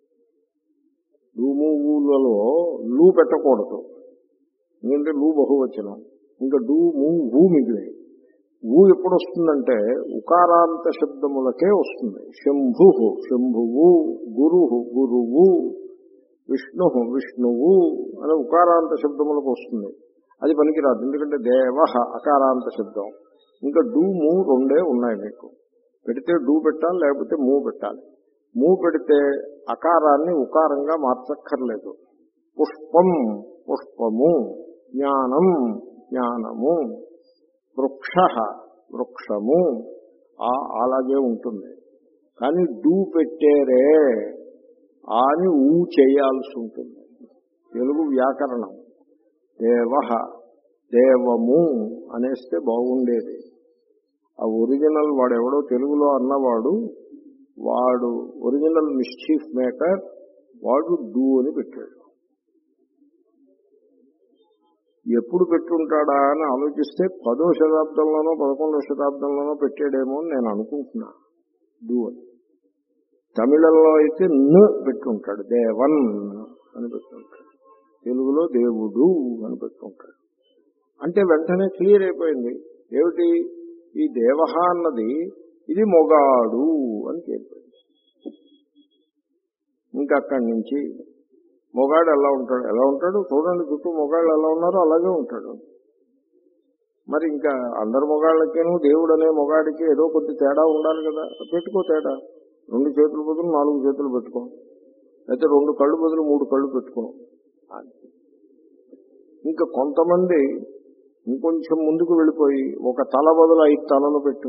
లూములలో లూ పెట్టకూడదు, ఎందుకంటే లూ బహువచనం. ఇంకా డూ మూ ఊ మిగిలే. ఊ ఎప్పుడు వస్తుందంటే ఉకారాంత శబ్దములకే వస్తుంది. శంభు శంభువు, గురు గురువు, విష్ణు విష్ణువు అని ఉకారాంత శబ్దములకు వస్తుంది. అది పనికిరాదు, ఎందుకంటే దేవ అకారాంత శబ్దం. ఇంకా డూ మూ రెండే ఉన్నాయి. మీకు పెడితే డూ పెట్టాలి, లేకపోతే మూ పెట్టాలి. మూ పెడితే అకారాన్ని ఉకారంగా మార్చక్కర్లేదు. పుష్పం పుష్పము, జ్ఞానం జ్ఞానము, వృక్ష వృక్షము, అలాగే ఉంటుంది. కానీ డూ పెట్టేరే అని ఊ చేయాల్సి ఉంటుంది. తెలుగు వ్యాకరణం. దేవ దేవము అనేస్తే బాగుండేది. ఆ ఒరిజినల్ వాడెవడో తెలుగులో అన్నవాడు, వాడు ఒరిజినల్ మిస్చీఫ్ మేకర్, వాడు డూ అని పెట్టాడు. ఎప్పుడు పెట్టుంటాడా అని ఆలోచిస్తే పదో శతాబ్దంలోనో పదకొండవ శతాబ్దంలోనో పెట్టాడేమో అని నేను అనుకుంటున్నా. డూ అని తమిళంలో అయితే న పెట్టుంటాడు, దేవన్ అని పెట్టుంటాడు. తెలుగులో దేవుడు అని పెట్టుంటాడు. అంటే వెంటనే క్లియర్ అయిపోయింది. ఏమిటి? ఈ దేవహ అన్నది ఇది మొగాడు అని తేలిపోయింది. ఇంకా అక్కడి నుంచి మొగాడు ఎలా ఉంటాడు ఎలా ఉంటాడు చూడండి, చుట్టూ మొగాళ్ళు ఎలా ఉన్నారో అలాగే ఉంటాడు. మరి ఇంకా అందరు మొగాళ్ళకేను దేవుడు అనే మొగాడికి ఏదో కొద్ది తేడా ఉండాలి కదా. పెట్టుకో తేడా. రెండు చేతుల బదులు నాలుగు చేతులు పెట్టుకో, అయితే రెండు కళ్ళు బదులు మూడు కళ్ళు పెట్టుకో. ఇంకా కొంతమంది ఇంకొంచెం ముందుకు వెళ్ళిపోయి ఒక తల బదులు ఐదు తలలు పెట్టు,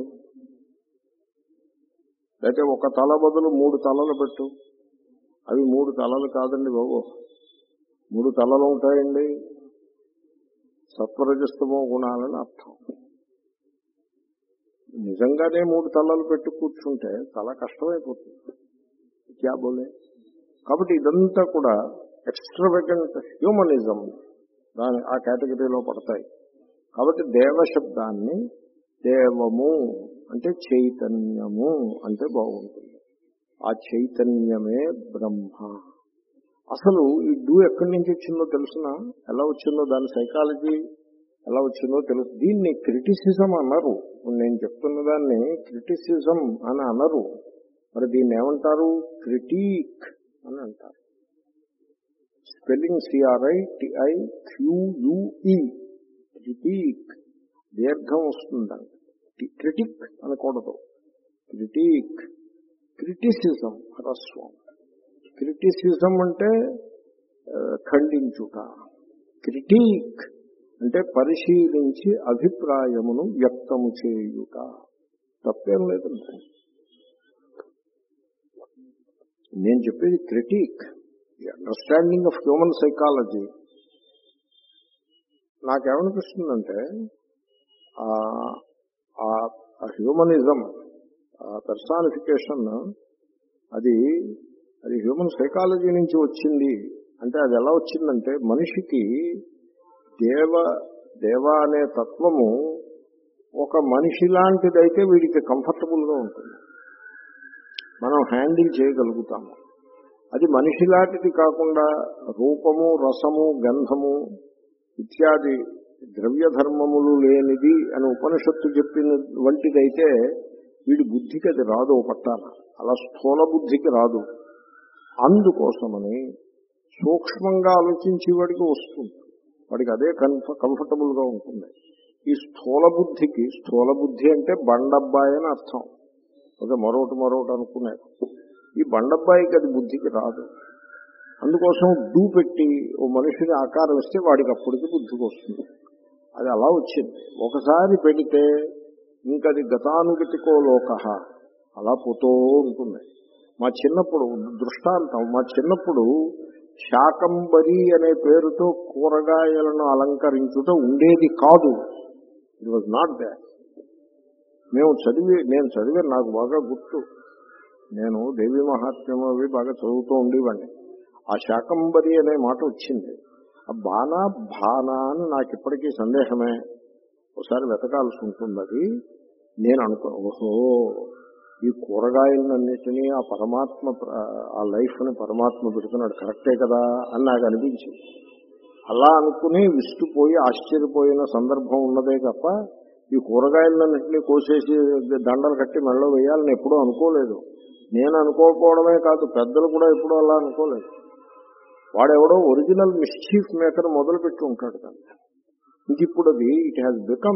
అయితే ఒక తల బదులు మూడు తలలు పెట్టు. అవి మూడు తలలు కాదండి బాబు, మూడు తలలు ఉంటాయండి. సత్వరజస్తమో గుణాలని అర్థం. నిజంగానే మూడు తలలు పెట్టి కూర్చుంటే చాలా కష్టమైపోతుంది. క్యా బోలే. కాబట్టి ఇదంతా కూడా ఎక్స్ట్రావెగెంట్ హ్యూమనిజం దాని ఆ కేటగిరీలో పడతాయి. కాబట్టి దేవశబ్దాన్ని దేవము అంటే చైతన్యము అంటే బాగుంటుంది. ఆ చైతన్యమే బ్రహ్మ. అసలు ఈ డూ ఎక్కడి నుంచి వచ్చిందో తెలుసిన, ఎలా వచ్చిందో దాని సైకాలజీ ఎలా వచ్చిందో తెలుసు. దీన్ని క్రిటిసిజం అన్నారు. నేను చెప్తున్న దాన్ని క్రిటిసిజం అని అనరు. మరి దీన్ని ఏమంటారు? క్రిటీక్ అని అంటారు. Spelling C R I T I Q U E, critique. దీర్ఘం వస్తుందండి. క్రిటిక్ అనకూడదు, క్రిటీక్. క్రిటిసిజం హ్రస్వం. క్రిటిసిజం అంటే ఖండించుట. క్రిటీక్ అంటే పరిశీలించి అభిప్రాయమును వ్యక్తము చేయుట. తప్పేం లేదండి. నేను చెప్పేది critic, the understanding of human psychology. నాకేమనిపిస్తుందంటే ఆ హ్యూమనిజం, ఆ పర్సానిఫికేషన్, అది అది హ్యూమన్ సైకాలజీ నుంచి వచ్చింది. అంటే అది ఎలా వచ్చిందంటే మనిషికి దేవ దేవ అనే తత్వము ఒక మనిషి లాంటిదైతే వీడికి కంఫర్టబుల్గా ఉంటుంది, మనం హ్యాండిల్ చేయగలుగుతాము. అది మనిషి లాంటిది కాకుండా రూపము, రసము, గంధము ఇత్యాది ద్రవ్యధర్మములు లేనిది అని ఉపనిషత్తు చెప్పిన వంటిదైతే వీడి బుద్ధికి అది రాదు. పట్టాన అలా స్థూల బుద్ధికి రాదు. అందుకోసమని సూక్ష్మంగా ఆలోచించి వాడికి వస్తుంది, వాడికి అదే కంఫ కంఫర్టబుల్గా ఉంటుంది. ఈ స్థూల బుద్ధికి, స్థూల బుద్ధి అంటే బండబ్బాయి అని అర్థం. ఓకే, మరొకటి మరొకటి అనుకున్నారు. ఈ బండబ్బాయికి అది బుద్ధికి రాదు. అందుకోసం డూ పెట్టి ఓ మనిషిని ఆకారం ఇస్తే వాడికి అప్పటికి బుద్ధికి వస్తుంది. అది అలా వచ్చింది. ఒకసారి పెడితే ఇంకది గతానుగతికో లోక అలా పోతూ ఉంటుంది. మా చిన్నప్పుడు దృష్టాంతం, మా చిన్నప్పుడు శాకంబరి అనే పేరుతో కూరగాయలను అలంకరించుట ఉండేది కాదు. It was not they. మేము చదివి నేను చదివే నాకు బాగా గుర్తు. నేను దేవీ మహాత్మ్యం అవి బాగా చదువుతూ ఉండేవాడిని. ఆ శాకంబరి అనే మాట వచ్చింది. ఆ బానా భానా అని నాకు ఇప్పటికీ సందేహమే. ఒకసారి వెతకాల్సి ఉంటుంది. అది నేను అనుకో ఓహో ఈ కూరగాయలన్నిటినీ ఆ పరమాత్మ, ఆ లైఫ్ని పరమాత్మ పెడుతున్నాడు, కరెక్టే కదా అని నాకు అనిపించింది. అలా అనుకుని విస్తుపోయి ఆశ్చర్యపోయిన సందర్భం ఉన్నదే తప్ప ఈ కూరగాయలన్నింటినీ కోసేసి దండలు కట్టి మెళ్ళ వేయాలని ఎప్పుడూ అనుకోలేదు. నేను అనుకోకపోవడమే కాదు, పెద్దలు కూడా ఎప్పుడూ అలా అనుకోలేదు. వాడెవడో ఒరిజినల్ మిస్చీఫ్ మేకర్ మొదలుపెట్టి ఉంటాడు దాన్ని. ఇంక ఇప్పుడు అది ఇట్ హ్యాస్ బికమ్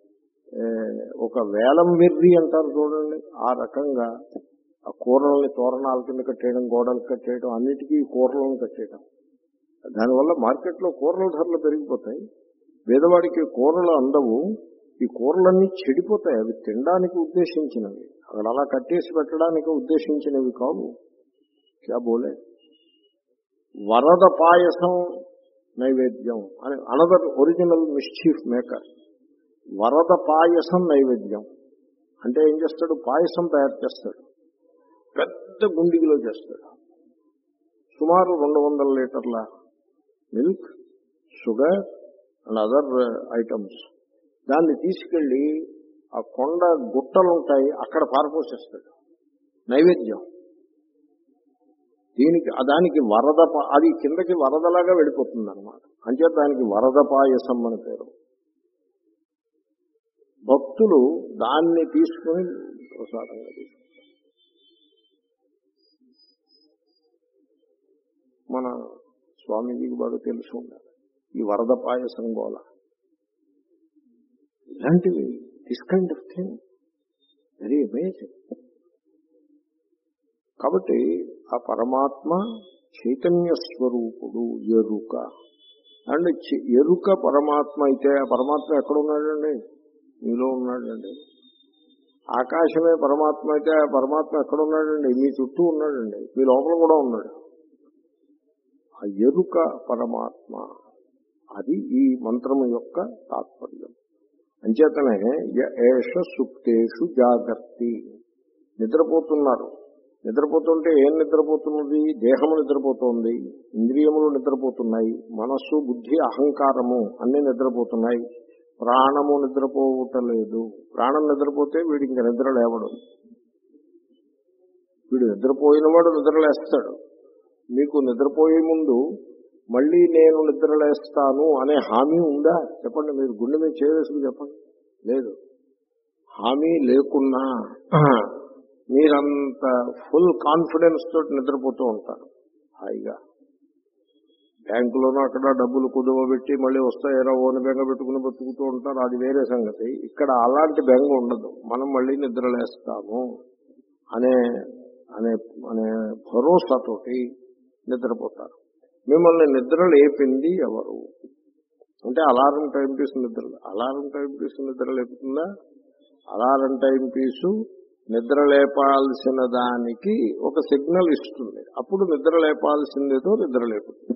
ఒక వేలం వెర్రి అంటారు చూడండి, ఆ రకంగా ఆ కూరల్ని తోరణాల కింద కట్టేయడం, గోడలు కట్టేయడం, అన్నిటికీ కూరలను కట్టేయడం. దానివల్ల మార్కెట్లో కూరల ధరలు పెరిగిపోతాయి. పేదవాడికి కూరలు అందవు. ఈ కూరలన్నీ చెడిపోతాయి. అవి తినడానికి ఉద్దేశించినవి, అక్కడ అలా కట్టేసి పెట్టడానికి ఉద్దేశించినవి కావు. క్యా బోలే. వరద పాయసం నైవేద్యం అని అనదర్ ఒరిజినల్ మిస్చీఫ్ మేకర్. వరద పాయసం నైవేద్యం అంటే ఏం చేస్తాడు? పాయసం తయారు చేస్తాడు, పెద్ద గుండిగిలో చేస్తాడు. సుమారు రెండు వందల లీటర్ల milk, sugar and other items. దాన్ని తీసుకెళ్లి ఆ కొండ గుట్టలు ఉంటాయి అక్కడ పారపోసేస్తాడు నైవేద్యం. దీనికి దానికి వరద, అది కిందకి వరదలాగా వెళ్ళిపోతుంది అనమాట. అంచేత దానికి వరద పాయసం అని పేరు. భక్తులు దాన్ని తీసుకుని ప్రసాదంగా తీసుకుంటారు. మన స్వామీజీకి బాగా తెలుసు ఉండాలి ఈ వరద పాయసం గోళ. ఇలాంటివి, this kind of thing very amazing. కాబట్టి ఆ పరమాత్మ చైతన్య స్వరూపుడు, ఎరుక. అండ్ ఎరుక పరమాత్మ అయితే ఆ పరమాత్మ ఎక్కడ ఉన్నాడండి? మీలో ఉన్నాడండి. ఆకాశమే పరమాత్మ అయితే ఆ పరమాత్మ ఎక్కడ ఉన్నాడండి? మీ చుట్టూ ఉన్నాడండి, మీ లోపల కూడా ఉన్నాడు. ఆ ఎరుక పరమాత్మ, అది ఈ మంత్రము యొక్క తాత్పర్యం. అంచేతనే ఏష సుప్తేషు జాగర్తి. నిద్రపోతున్నారు. నిద్రపోతుంటే ఏం నిద్రపోతున్నది? దేహము నిద్రపోతోంది, ఇంద్రియములు నిద్రపోతున్నాయి, మనస్సు బుద్ధి అహంకారము అన్నీ నిద్రపోతున్నాయి. ప్రాణము నిద్రపోవటలేదు. ప్రాణం నిద్రపోతే వీడి ఇంక నిద్ర లేవడు. వీడు నిద్రపోయిన వాడు నిద్రలేస్తాడు. మీకు నిద్రపోయే ముందు మళ్ళీ నేను నిద్రలేస్తాను అనే హామీ ఉందా? చెప్పండి. మీరు గుండె మీద చేయవేసుకుని చెప్పండి. లేదు. హామీ లేకున్నా మీరంత ఫుల్ కాన్ఫిడెన్స్ తోటి నిద్రపోతూ ఉంటారు హాయిగా. బ్యాంకులోనూ అక్కడ డబ్బులు కుదువబెట్టి మళ్ళీ వస్తాయో ఓని బెంగ పెట్టుకుని బతుకుతూ ఉంటారు. అది వేరే సంగతి. ఇక్కడ అలాంటి బెంగ ఉండదు. మనం మళ్ళీ నిద్రలేస్తాము అనే అనే అనే భరోసాతోటి నిద్రపోతారు. మిమ్మల్ని నిద్ర లేపింది ఎవరు అంటే అలారం టైం పీస్ నిద్ర. అలారం టైం పీస్ నిద్ర లేపుతుందా? అలారం టైం పీసు నిద్ర లేపాల్సిన దానికి ఒక సిగ్నల్ ఇస్తుంది. అప్పుడు నిద్ర లేపాల్సిందేదో నిద్ర లేపుతుంది.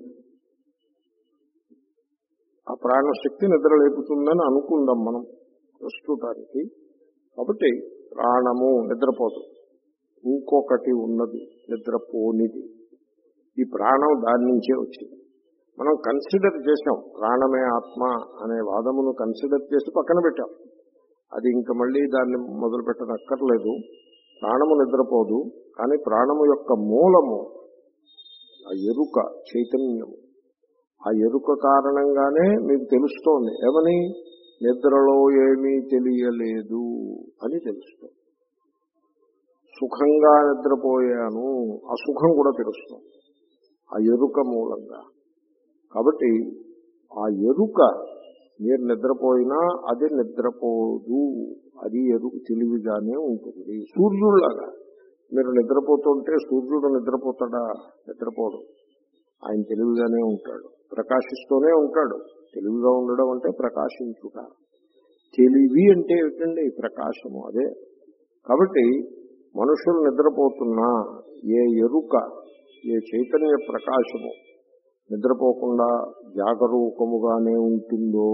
ఆ ప్రాణశక్తి నిద్ర లేపుతుందని అనుకుందాం మనం ప్రస్తుతానికి. కాబట్టి ప్రాణము నిద్రపోదు. ఇంకొకటి ఉన్నది నిద్రపోనిది. ఈ ప్రాణం దాని నుంచే వచ్చింది. మనం కన్సిడర్ చేసాం. ప్రాణమే ఆత్మ అనే వాదమును కన్సిడర్ చేసి పక్కన పెట్టాం. అది ఇంకా మళ్ళీ దాన్ని మొదలు పెట్టనక్కర్లేదు. ప్రాణము నిద్రపోదు. కానీ ప్రాణము యొక్క మూలము ఆ ఎరుక, చైతన్యము. ఆ ఎరుక కారణంగానే మీకు తెలుస్తోంది. ఏమని? నిద్రలో ఏమీ తెలియలేదు అని తెలుస్తోంది. సుఖంగా నిద్రపోయాను, ఆ సుఖం కూడా తెలుస్తుంది ఆ ఎరుక మూలంగా. కాబట్టి ఆ ఎరుక మీరు నిద్రపోయినా అది నిద్రపోదు. అది ఎరుక తెలివిగానే ఉంటుంది. సూర్యుడిలాగా మీరు నిద్రపోతుంటే సూర్యుడు నిద్రపోతాడా? నిద్రపోడు. ఆయన తెలివిగానే ఉంటాడు, ప్రకాశిస్తూనే ఉంటాడు. తెలివిగా ఉండడం అంటే ప్రకాశించుట. తెలివి అంటే ఏమిటండి? ప్రకాశము. అదే. కాబట్టి మనుషులు నిద్రపోతున్నా ఏ ఎరుక, ఏ చైతన్య ప్రకాశము నిద్రపోకుండా జాగరూకముగానే ఉంటుందో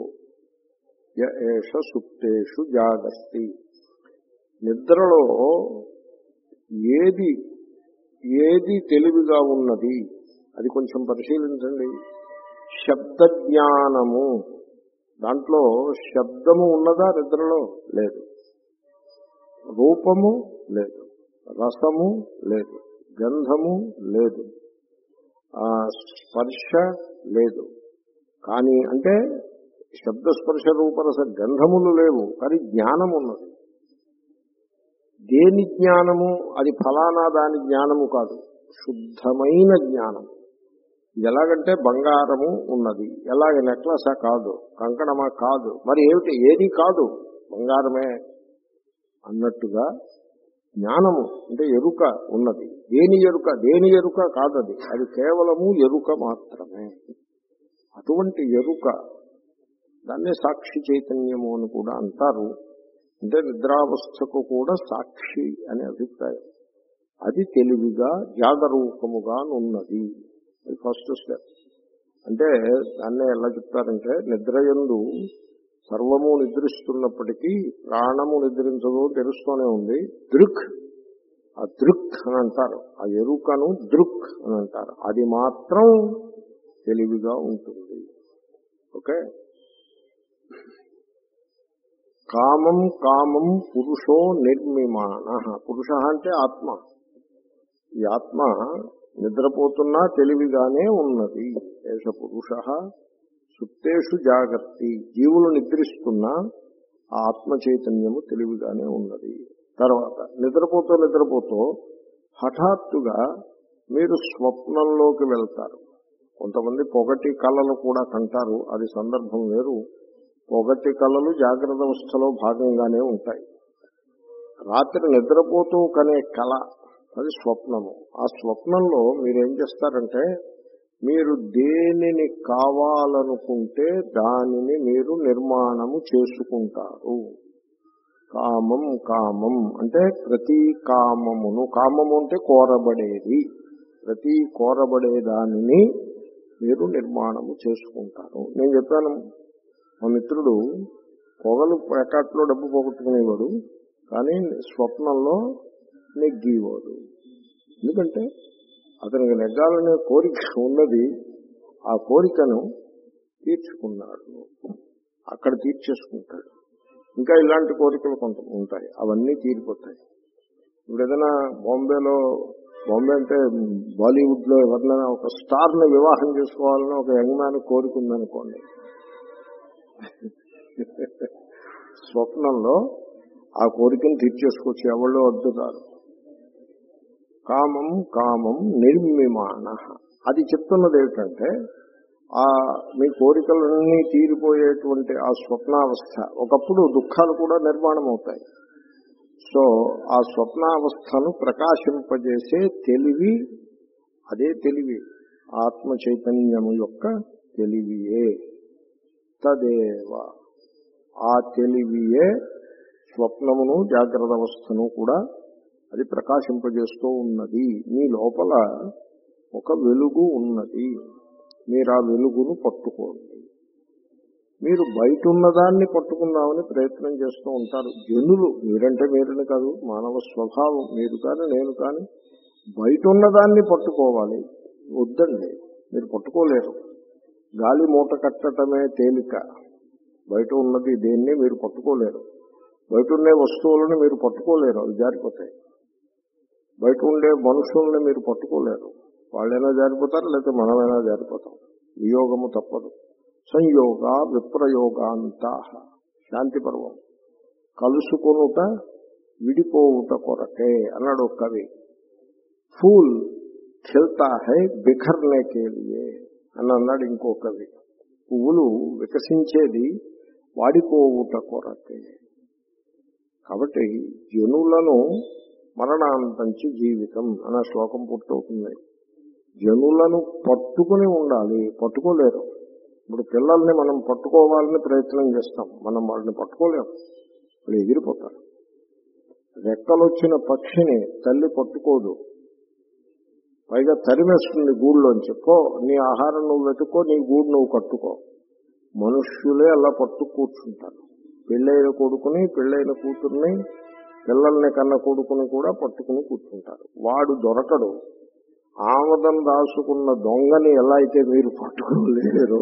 ఏష సుప్తేషు జాగర్తి. నిద్రలో ఏది ఏది తెలివిగా ఉన్నది అది కొంచెం పరిశీలించండి. శబ్దజ్ఞానము. దాంట్లో శబ్దము ఉన్నదా నిద్రలో? లేదు. రూపము లేదు, రసము లేదు, గంధము లేదు, స్పర్శ లేదు. కానీ అంటే శబ్దస్పర్శ రూపరస గంధములు లేవు, కానీ జ్ఞానం ఉన్నది. దేని జ్ఞానము? అది ఫలానా దాని జ్ఞానము కాదు, శుద్ధమైన జ్ఞానం. ఇది ఎలాగంటే బంగారము ఉన్నది, ఎలాగ నెక్లెసా కాదు, కంకణమా కాదు, మరి ఏమిటి? ఏది కాదు, బంగారమే అన్నట్టుగా జ్ఞానము అంటే ఎరుక ఉన్నది. దేని ఎరుక? దేని ఎరుక కాదది, అది కేవలము ఎరుక మాత్రమే. అటువంటి ఎరుక, దాన్నే సాక్షి చైతన్యము అని కూడా అంటారు. అంటే నిద్రావస్థకు కూడా సాక్షి అనే అభిప్రాయం. అది తెలివిగా జాగరూకముగా ఉన్నది. అది ఫస్ట్ స్టెప్. అంటే దాన్నే ఎలా చెప్తారంటే, నిద్రయందు సర్వము నిద్రిస్తున్నప్పటికీ ప్రాణము నిద్రించదు తెలుస్తూనే ఉంది. దృక్, ఆ దృక్ అని అంటారు. ఆ ఎరుకను దృక్ అని అంటారు. అది మాత్రం తెలివిగా ఉంటుంది. ఓకే. కామం కామం పురుషో నిర్మిమాణ. పురుష అంటే ఆత్మ. ఈ ఆత్మ నిద్రపోతున్నా తెలివిగానే ఉన్నది. ఏష పురుష సుప్తేషు జాగర్తి. జీవులు నిద్రిస్తున్నా ఆ ఆత్మ చైతన్యము తెలివిగానే ఉన్నది. తర్వాత నిద్రపోతూ నిద్రపోతూ హఠాత్తుగా మీరు స్వప్నంలోకి వెళ్తారు. కొంతమంది పొగటి కళలు కూడా కంటారు, అది సందర్భం వేరు. పొగటి కళలు జాగ్రత్త అవస్థలో భాగంగానే ఉంటాయి. రాత్రి నిద్రపోతూ కనే కళ అది స్వప్నము. ఆ స్వప్నంలో మీరేం చేస్తారంటే, మీరు దేనిని కావాలనుకుంటే దానిని మీరు నిర్మాణము చేసుకుంటారు. కామం కామం అంటే ప్రతి కామమును, కామము అంటే కోరబడేది, ప్రతి కోరబడే దానిని మీరు నిర్మాణము చేసుకుంటారు. నేను చెప్పాను, మా మిత్రుడు పొగలు ప్యాకెట్లో డబ్బు పోగొట్టుకునేవాడు, కానీ స్వప్నంలో నెగ్గేవాడు. ఎందుకంటే అతనికి నెగ్గాలనే కోరిక ఉన్నది, ఆ కోరికను తీర్చుకున్నాడు, అక్కడ తీర్చేసుకుంటాడు. ఇంకా ఇలాంటి కోరికలు కొంత ఉంటాయి, అవన్నీ తీరిపోతాయి. ఇప్పుడు ఏదైనా బాంబేలో, బాంబే అంటే బాలీవుడ్ లో ఎవరినైనా ఒక స్టార్ ని వివాహం చేసుకోవాలని ఒక యంగ్ మ్యాన్ కోరిక ఉందనుకోండి, స్వప్నంలో ఆ కోరికను తీర్చేసుకోవచ్చు, ఎవరో అద్దుతారు. కామం కామం నిర్మిమాణ, అది చెప్తున్నది ఏమిటంటే ఆ మీ కోరికలన్నీ తీరిపోయేటువంటి ఆ స్వప్నావస్థ, ఒకప్పుడు దుఃఖాలు కూడా నిర్మాణం అవుతాయి. సో ఆ స్వప్నావస్థను ప్రకాశింపజేసే తెలివి, అదే తెలివి ఆత్మ చైతన్యము యొక్క తెలివియే. తదేవ, ఆ తెలివియే స్వప్నమును జాగ్రత్త అవస్థను కూడా అది ప్రకాశింపజేస్తూ ఉన్నది. మీ లోపల ఒక వెలుగు ఉన్నది, మీరు ఆ వెలుగును పట్టుకోండి. మీరు బయట ఉన్నదాన్ని పట్టుకుందామని ప్రయత్నం చేస్తూ ఉంటారు జనులు. మీరంటే మీరని కాదు, మానవ స్వభావం. మీరు కానీ నేను కానీ బయట ఉన్నదాన్ని పట్టుకోవాలి. వద్దండి, మీరు పట్టుకోలేరు. గాలి మూట కట్టడమే తేలిక, బయట ఉన్నది దేన్ని మీరు పట్టుకోలేరు. బయట ఉండే వస్తువులను మీరు పట్టుకోలేరు, అవి జారిపోతాయి. బయట ఉండే మనుషుల్ని మీరు పట్టుకోలేరు, వాళ్ళైనా జారిపోతారు, లేకపోతే మనమైనా జారిపోతాం. వియోగము తప్పదు. సంయోగ విప్రయోగాంతా, శాంతి పర్వం. కలుసుకొనుట విడిపోవుట కొరకే అన్నాడు ఒక కవి. ఫూల్ ఖిల్తా హై బిఖర్నే కే లియే అని అన్నాడు ఇంకో కవి. పువ్వులు వికసించేది వాడిపోవుట కొరకే. కాబట్టి జనులను మరణాంతంచి జీవితం అనే శ్లోకం పూర్తవుతుంది. జనులను పట్టుకుని ఉండాలి, పట్టుకోలేరు. ఇప్పుడు పిల్లల్ని మనం పట్టుకోవాలని ప్రయత్నం చేస్తాం, మనం వాళ్ళని పట్టుకోలేము, వాళ్ళు ఎగిరిపోతారు. రెక్కలొచ్చిన పక్షిని తల్లి పట్టుకోదు, పైగా తరిమేస్తుంది గూడులోంచి. పో, నీ ఆహారం నువ్వు వెతుక్కో, నీ గూడు నువ్వు కట్టుకో. మనుష్యులే అలా పట్టు కూర్చుంటారు. పెళ్ళైన కొడుకుని, పెళ్ళైన కూతుర్ని, పిల్లల్ని కన్న కొడుకుని కూడా పట్టుకుని కూర్చుంటారు. వాడు దొరకడు. ఆమదం రాసుకున్న దొంగని ఎలా అయితే మీరు పట్టుకోలేరు,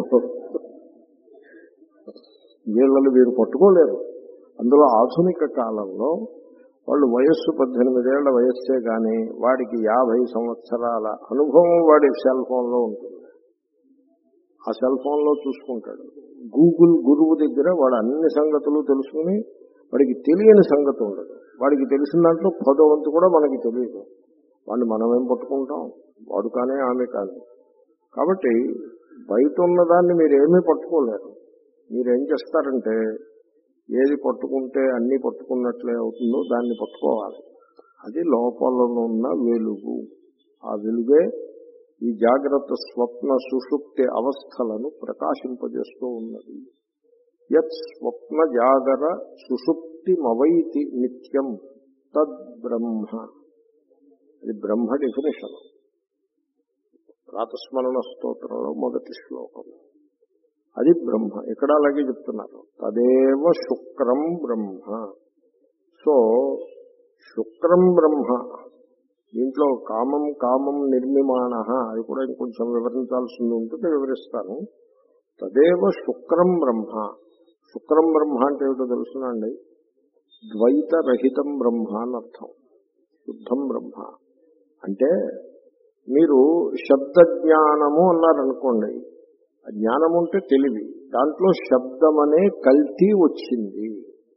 వీళ్ళని మీరు పట్టుకోలేరు. అందులో ఆధునిక కాలంలో వాళ్ళు వయస్సు పద్దెనిమిదేళ్ల వయస్సే కానీ వాడికి యాభై సంవత్సరాల అనుభవం వాడి సెల్ ఫోన్లో ఉంటుంది. ఆ సెల్ ఫోన్లో చూసుకుంటాడు. గూగుల్ గురువు దగ్గర వాడు అన్ని సంగతులు తెలుసుకుని వాడికి తెలియని సంగతి ఉండదు. వాడికి తెలిసిన దాంట్లో పదో వంతు కూడా మనకి తెలియదు. వాడిని మనమేం పట్టుకుంటాం, వాడు కానీ ఆమె కానీ. కాబట్టి బయట ఉన్నదాన్ని మీరేమీ పట్టుకోలేరు. మీరేం చేస్తారంటే ఏది పట్టుకుంటే అన్నీ పట్టుకున్నట్లే అవుతుందో దాన్ని పట్టుకోవాలి. అది లోపలనున్న వెలుగు. ఆ వెలుగే ఈ జాగ్రత్త స్వప్న సుషుప్తి అవస్థలను ప్రకాశింపజేస్తూ ఉన్నది. యత్ స్వప్న జాగర సుషుప్తిమవైతి నిత్యం తద్ బ్రహ్మ. అది బ్రహ్మ డెఫినేషన్. ప్రాతస్మరణ స్తోత్రంలో మొదటి శ్లోకం అది బ్రహ్మ. ఇక్కడ అలాగే చెప్తున్నారు, తదేవ శుక్రం బ్రహ్మ. సో శుక్రం బ్రహ్మ. దీంట్లో కామం కామం నిర్మిమాణ, అది కూడా ఇంకొంచెం వివరించాల్సింది ఉంటుంది, వివరిస్తాను. తదేవ శుక్రం బ్రహ్మ. శుక్రం బ్రహ్మ అంటే ఏమిటో తెలుసునండి. ద్వైతరహితం బ్రహ్మ అని అర్థం. శుద్ధం బ్రహ్మ అంటే మీరు శబ్ద జ్ఞానము అన్నారనుకోండి. జ్ఞానం ఉంటే తెలివి, దాంట్లో శబ్దమనే కల్తీ వచ్చింది.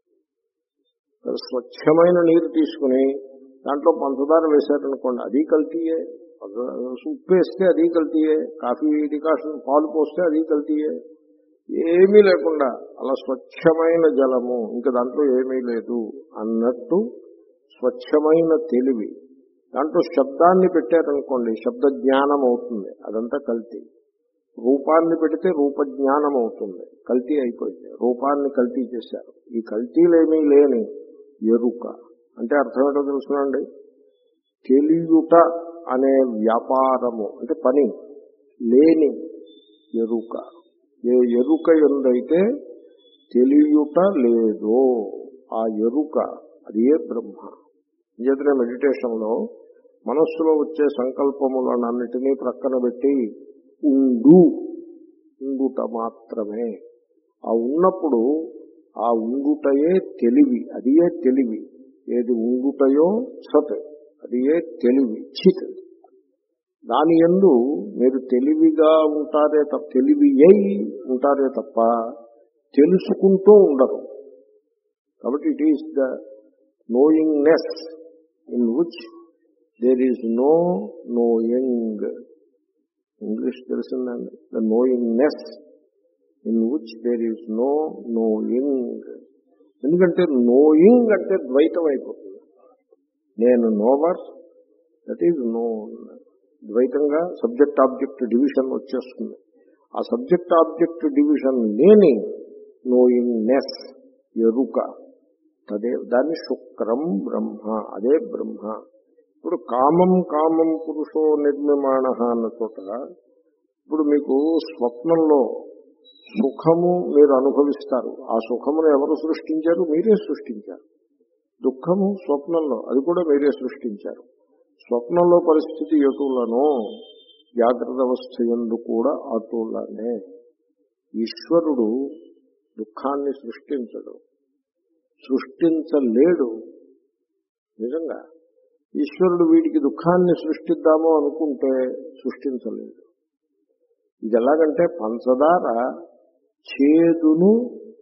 స్వచ్ఛమైన నీరు తీసుకుని దాంట్లో పంచదార వేశారనుకోండి, అది కల్తీయే. ఉప్పు వేస్తే అది కల్తీయే. కాఫీ డికాషన్ పాలు పోస్తే అది కల్తీయే. ఏమీ లేకుండా అలా స్వచ్ఛమైన జలము, ఇంకా దాంట్లో ఏమీ లేదు అన్నట్టు స్వచ్ఛమైన తెలివి. దాంట్లో శబ్దాన్ని పెట్టారనుకోండి, శబ్ద జ్ఞానం అవుతుంది, అదంతా కల్తీ. రూపాన్ని పెడితే రూపజ్ఞానం అవుతుంది, కల్తీ అయిపోయింది. రూపాన్ని కల్తీ చేశారు. ఈ కల్తీలేమీ లేని ఎరుక అంటే అర్థం ఏంటో తెలుసునండి. తెలియుట అనే వ్యాపారము అంటే పని లేని ఎరుక. ఏ ఎరుక ఎందైతే తెలియుట లేదో ఆ ఎరుక అది ఏ బ్రహ్మ. చేతనే మెడిటేషన్లో మనస్సులో వచ్చే సంకల్పములన్నిటినీ ప్రక్కన పెట్టి ఉండు ఉండుట మాత్రమే. ఆ ఉన్నప్పుడు ఆ ఉండుటయే తెలివి, అది ఏ తెలివి. ఏది ఉండుటయో సత్, అది ఏ తెలివి చిత్. దాని యందు మీరు తెలివిగా ఉంటారే తప్ప, తెలివి అయి ఉంటారే తప్ప తెలుసుకుంటూ ఉండరు. కాబట్టి it is the knowingness in which there is no knowing. English తెలిసిందండి. The knowingness in which there is no knowing. ఎందుకంటే నోయింగ్ అంటే ద్వైతం అయిపోతుంది. నేను నోవర్, దట్ ఈజ్ నోన్. ద్వైతంగా సబ్జెక్ట్ ఆబ్జెక్ట్ డివిజన్ వచ్చేస్తుంది. ఆ సబ్జెక్ట్ ఆబ్జెక్ట్ డివిజన్ లేని నోయింగ్నెస్ ఎరుక, అదే దాన్ని శుక్రం బ్రహ్మ, అదే బ్రహ్మ. ఇప్పుడు కామం కామం పురుషో నిర్మిమాణ అన్న చోట ఇప్పుడు మీకు స్వప్నంలో సుఖము మీరు అనుభవిస్తారు. ఆ సుఖమును ఎవరు సృష్టించారు? మీరే సృష్టించారు. దుఃఖము స్వప్నంలో, అది కూడా మీరే సృష్టించారు. స్వప్నంలో పరిస్థితి ఎటులనో జాగ్రత్త అవస్థ యందు కూడా అటులనే. ఈశ్వరుడు దుఃఖాన్ని సృష్టించడు, సృష్టించలేడు. నిజంగా ఈశ్వరుడు వీడికి దుఃఖాన్ని సృష్టిద్దామో అనుకుంటే సృష్టించలేడు. ఇది ఎలాగంటే పంచదార చేదును,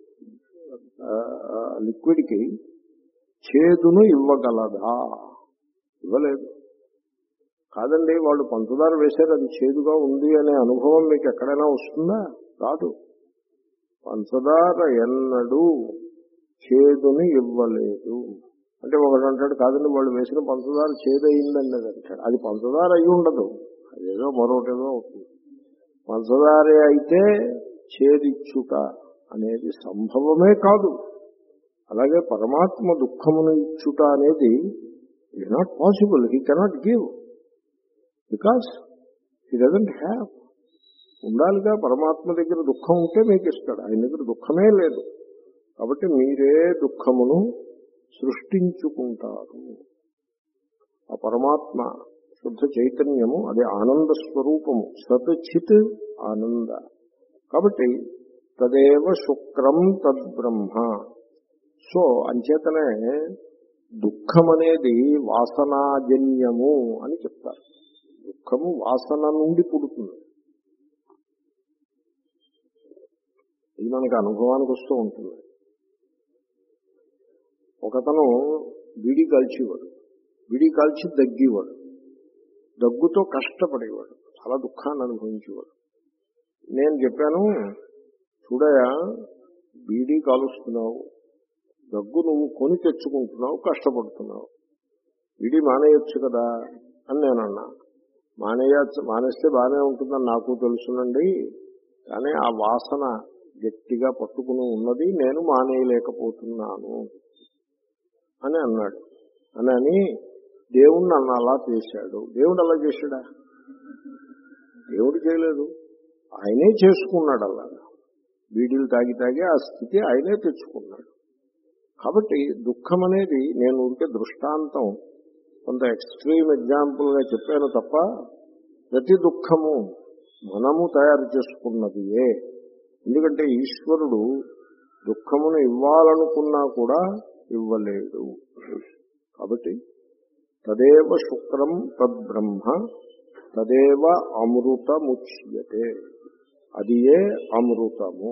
లిక్విడ్కి చేదును ఇవ్వగలదా? ఇవ్వలేదు. కాదండి, వాళ్ళు పంచదార వేశారు, అది చేదుగా ఉంది అనే అనుభవం మీకు ఎక్కడైనా వస్తుందా? రాదు. పంచదార ఎన్నడూ చేదుని ఇవ్వలేదు. అంటే ఒకడు అంటాడు, కాదండి వాళ్ళు వేసిన పంచదార చేదు అయిందండి అది అంటాడు. అది పంచదార అయి ఉండదు, అదేదో మరొకటేదో అవుతుంది. పంచదారే అయితే చేదిచ్చుట అనేది సంభవమే కాదు. అలాగే పరమాత్మ దుఃఖమును ఇచ్చుట అనేది it not possible. He cannot give because he doesn't have. ఉండాలిగా, పరమాత్మ దగ్గర దుఃఖం ఉంటే మీకు ఇస్తాడు, ఆయన దగ్గర దుఃఖమే లేదు. కాబట్టి మీరే దుఃఖమును సృష్టించుకుంటారు. ఆ పరమాత్మ శుద్ధ చైతన్యము, అది ఆనంద స్వరూపము, సత్ చిత్ ఆనంద. కాబట్టి తదేవ శుక్రం తద్బ్రహ్మ. సో అంచేతనే దుఃఖం అనేది వాసనాజన్యము అని చెప్తారు. దుఃఖము వాసన నుండి పుడుతుంది. ఇది మనకు అనుభవానికి వస్తూ ఉంటుంది. ఒకతను విడి కాల్చేవాడు, విడి కాల్చి దగ్గేవాడు, దగ్గుతో కష్టపడేవాడు, చాలా దుఃఖాన్ని అనుభవించేవాడు. నేను చెప్పాను, చూడయా బీడీ కాలుస్తున్నావు, దగ్గు నువ్వు కొని తెచ్చుకుంటున్నావు, కష్టపడుతున్నావు, బీడీ మానేయొచ్చు కదా అని నేను అన్నా. మానేయచ్చు, మానేస్తే బాగానే ఉంటుందని నాకు తెలుసునండి, కానీ ఆ వాసన గట్టిగా పట్టుకుని ఉన్నది, నేను మానేయలేకపోతున్నాను అని అన్నాడు. అని అని దేవుణ్ణి అన్న అలా చేశాడు. దేవుడు అలా చేశాడా? దేవుడు చేయలేదు, ఆయనే చేసుకున్నాడు. అలాగా బీడీలు తాగి తాగి ఆ స్థితి ఆయనే తెచ్చుకున్నాడు. కాబట్టి దుఃఖం అనేది నేను ఊరికే దృష్టాంతం, కొంత ఎక్స్ట్రీమ్ ఎగ్జాంపుల్గా చెప్పాను తప్ప ప్రతి దుఃఖము మనము తయారు చేసుకున్నదియే. ఎందుకంటే ఈశ్వరుడు దుఃఖమును ఇవ్వాలనుకున్నా కూడా ఇవ్వలేడు. కాబట్టి తదేవ శుక్రం తద్బ్రహ్మ తదేవ అమృతముచ్యతే, అది ఏ అమృతము.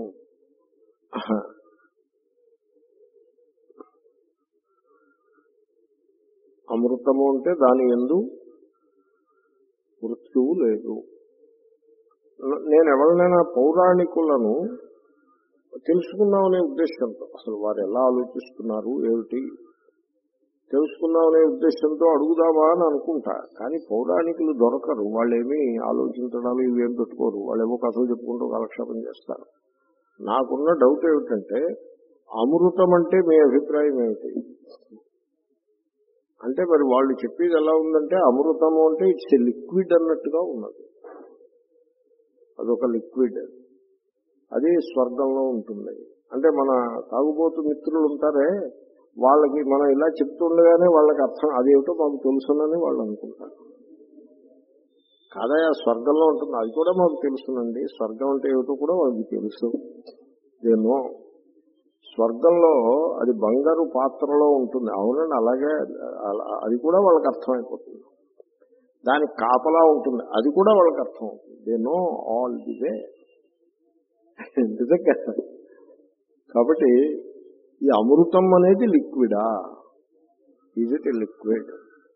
అమృతము అంటే దాని యందు మృత్యువు లేదు. నేను ఎవరినైనా పౌరాణికులను తెలుసుకుందామనే ఉద్దేశంతో, అసలు వారు ఎలా ఆలోచిస్తున్నారు ఏమిటి తెలుసుకుందామనే ఉద్దేశంతో అడుగుదామా అని అనుకుంటా. కానీ పౌరాణికులు దొరకరు, వాళ్ళేమీ ఆలోచించడాలు ఇవేం పెట్టుకోరు, వాళ్ళేమో కథలు చెప్పుకుంటూ కాలక్షేపం చేస్తారు. నాకున్న డౌట్ ఏమిటంటే, అమృతం అంటే మీ అభిప్రాయం ఏమిటి అంటే, మరి వాళ్ళు చెప్పేది ఎలా ఉందంటే, అమృతము అంటే ఇట్స్ ఎ లిక్విడ్ అన్నట్టుగా ఉన్నది. అదొక లిక్విడ్, అది స్వర్గంలో ఉంటుంది, అంటే మన తాగుబోతు మిత్రులు ఉంటారే, వాళ్ళకి మనం ఇలా చెప్తుండగానే వాళ్ళకి అర్థం అదేమిటో మాకు తెలుసునని వాళ్ళు అనుకుంటారు. కాదయా స్వర్గంలో ఉంటుంది, అది కూడా మాకు తెలుసునండి, స్వర్గం అంటే ఏమిటో కూడా వాళ్ళకి తెలుసు. ఏమో స్వర్గంలో అది బంగారు పాత్రలో ఉంటుంది, అవునండి, అలాగే అది కూడా వాళ్ళకి అర్థమైపోతుంది. దానికి కాపలా ఉంటుంది, అది కూడా వాళ్ళకి అర్థం అవుతుంది. They know all the way. నిజంగా. కాబట్టి ఈ అమృతం అనేది లిక్విడా? Is it a liquid?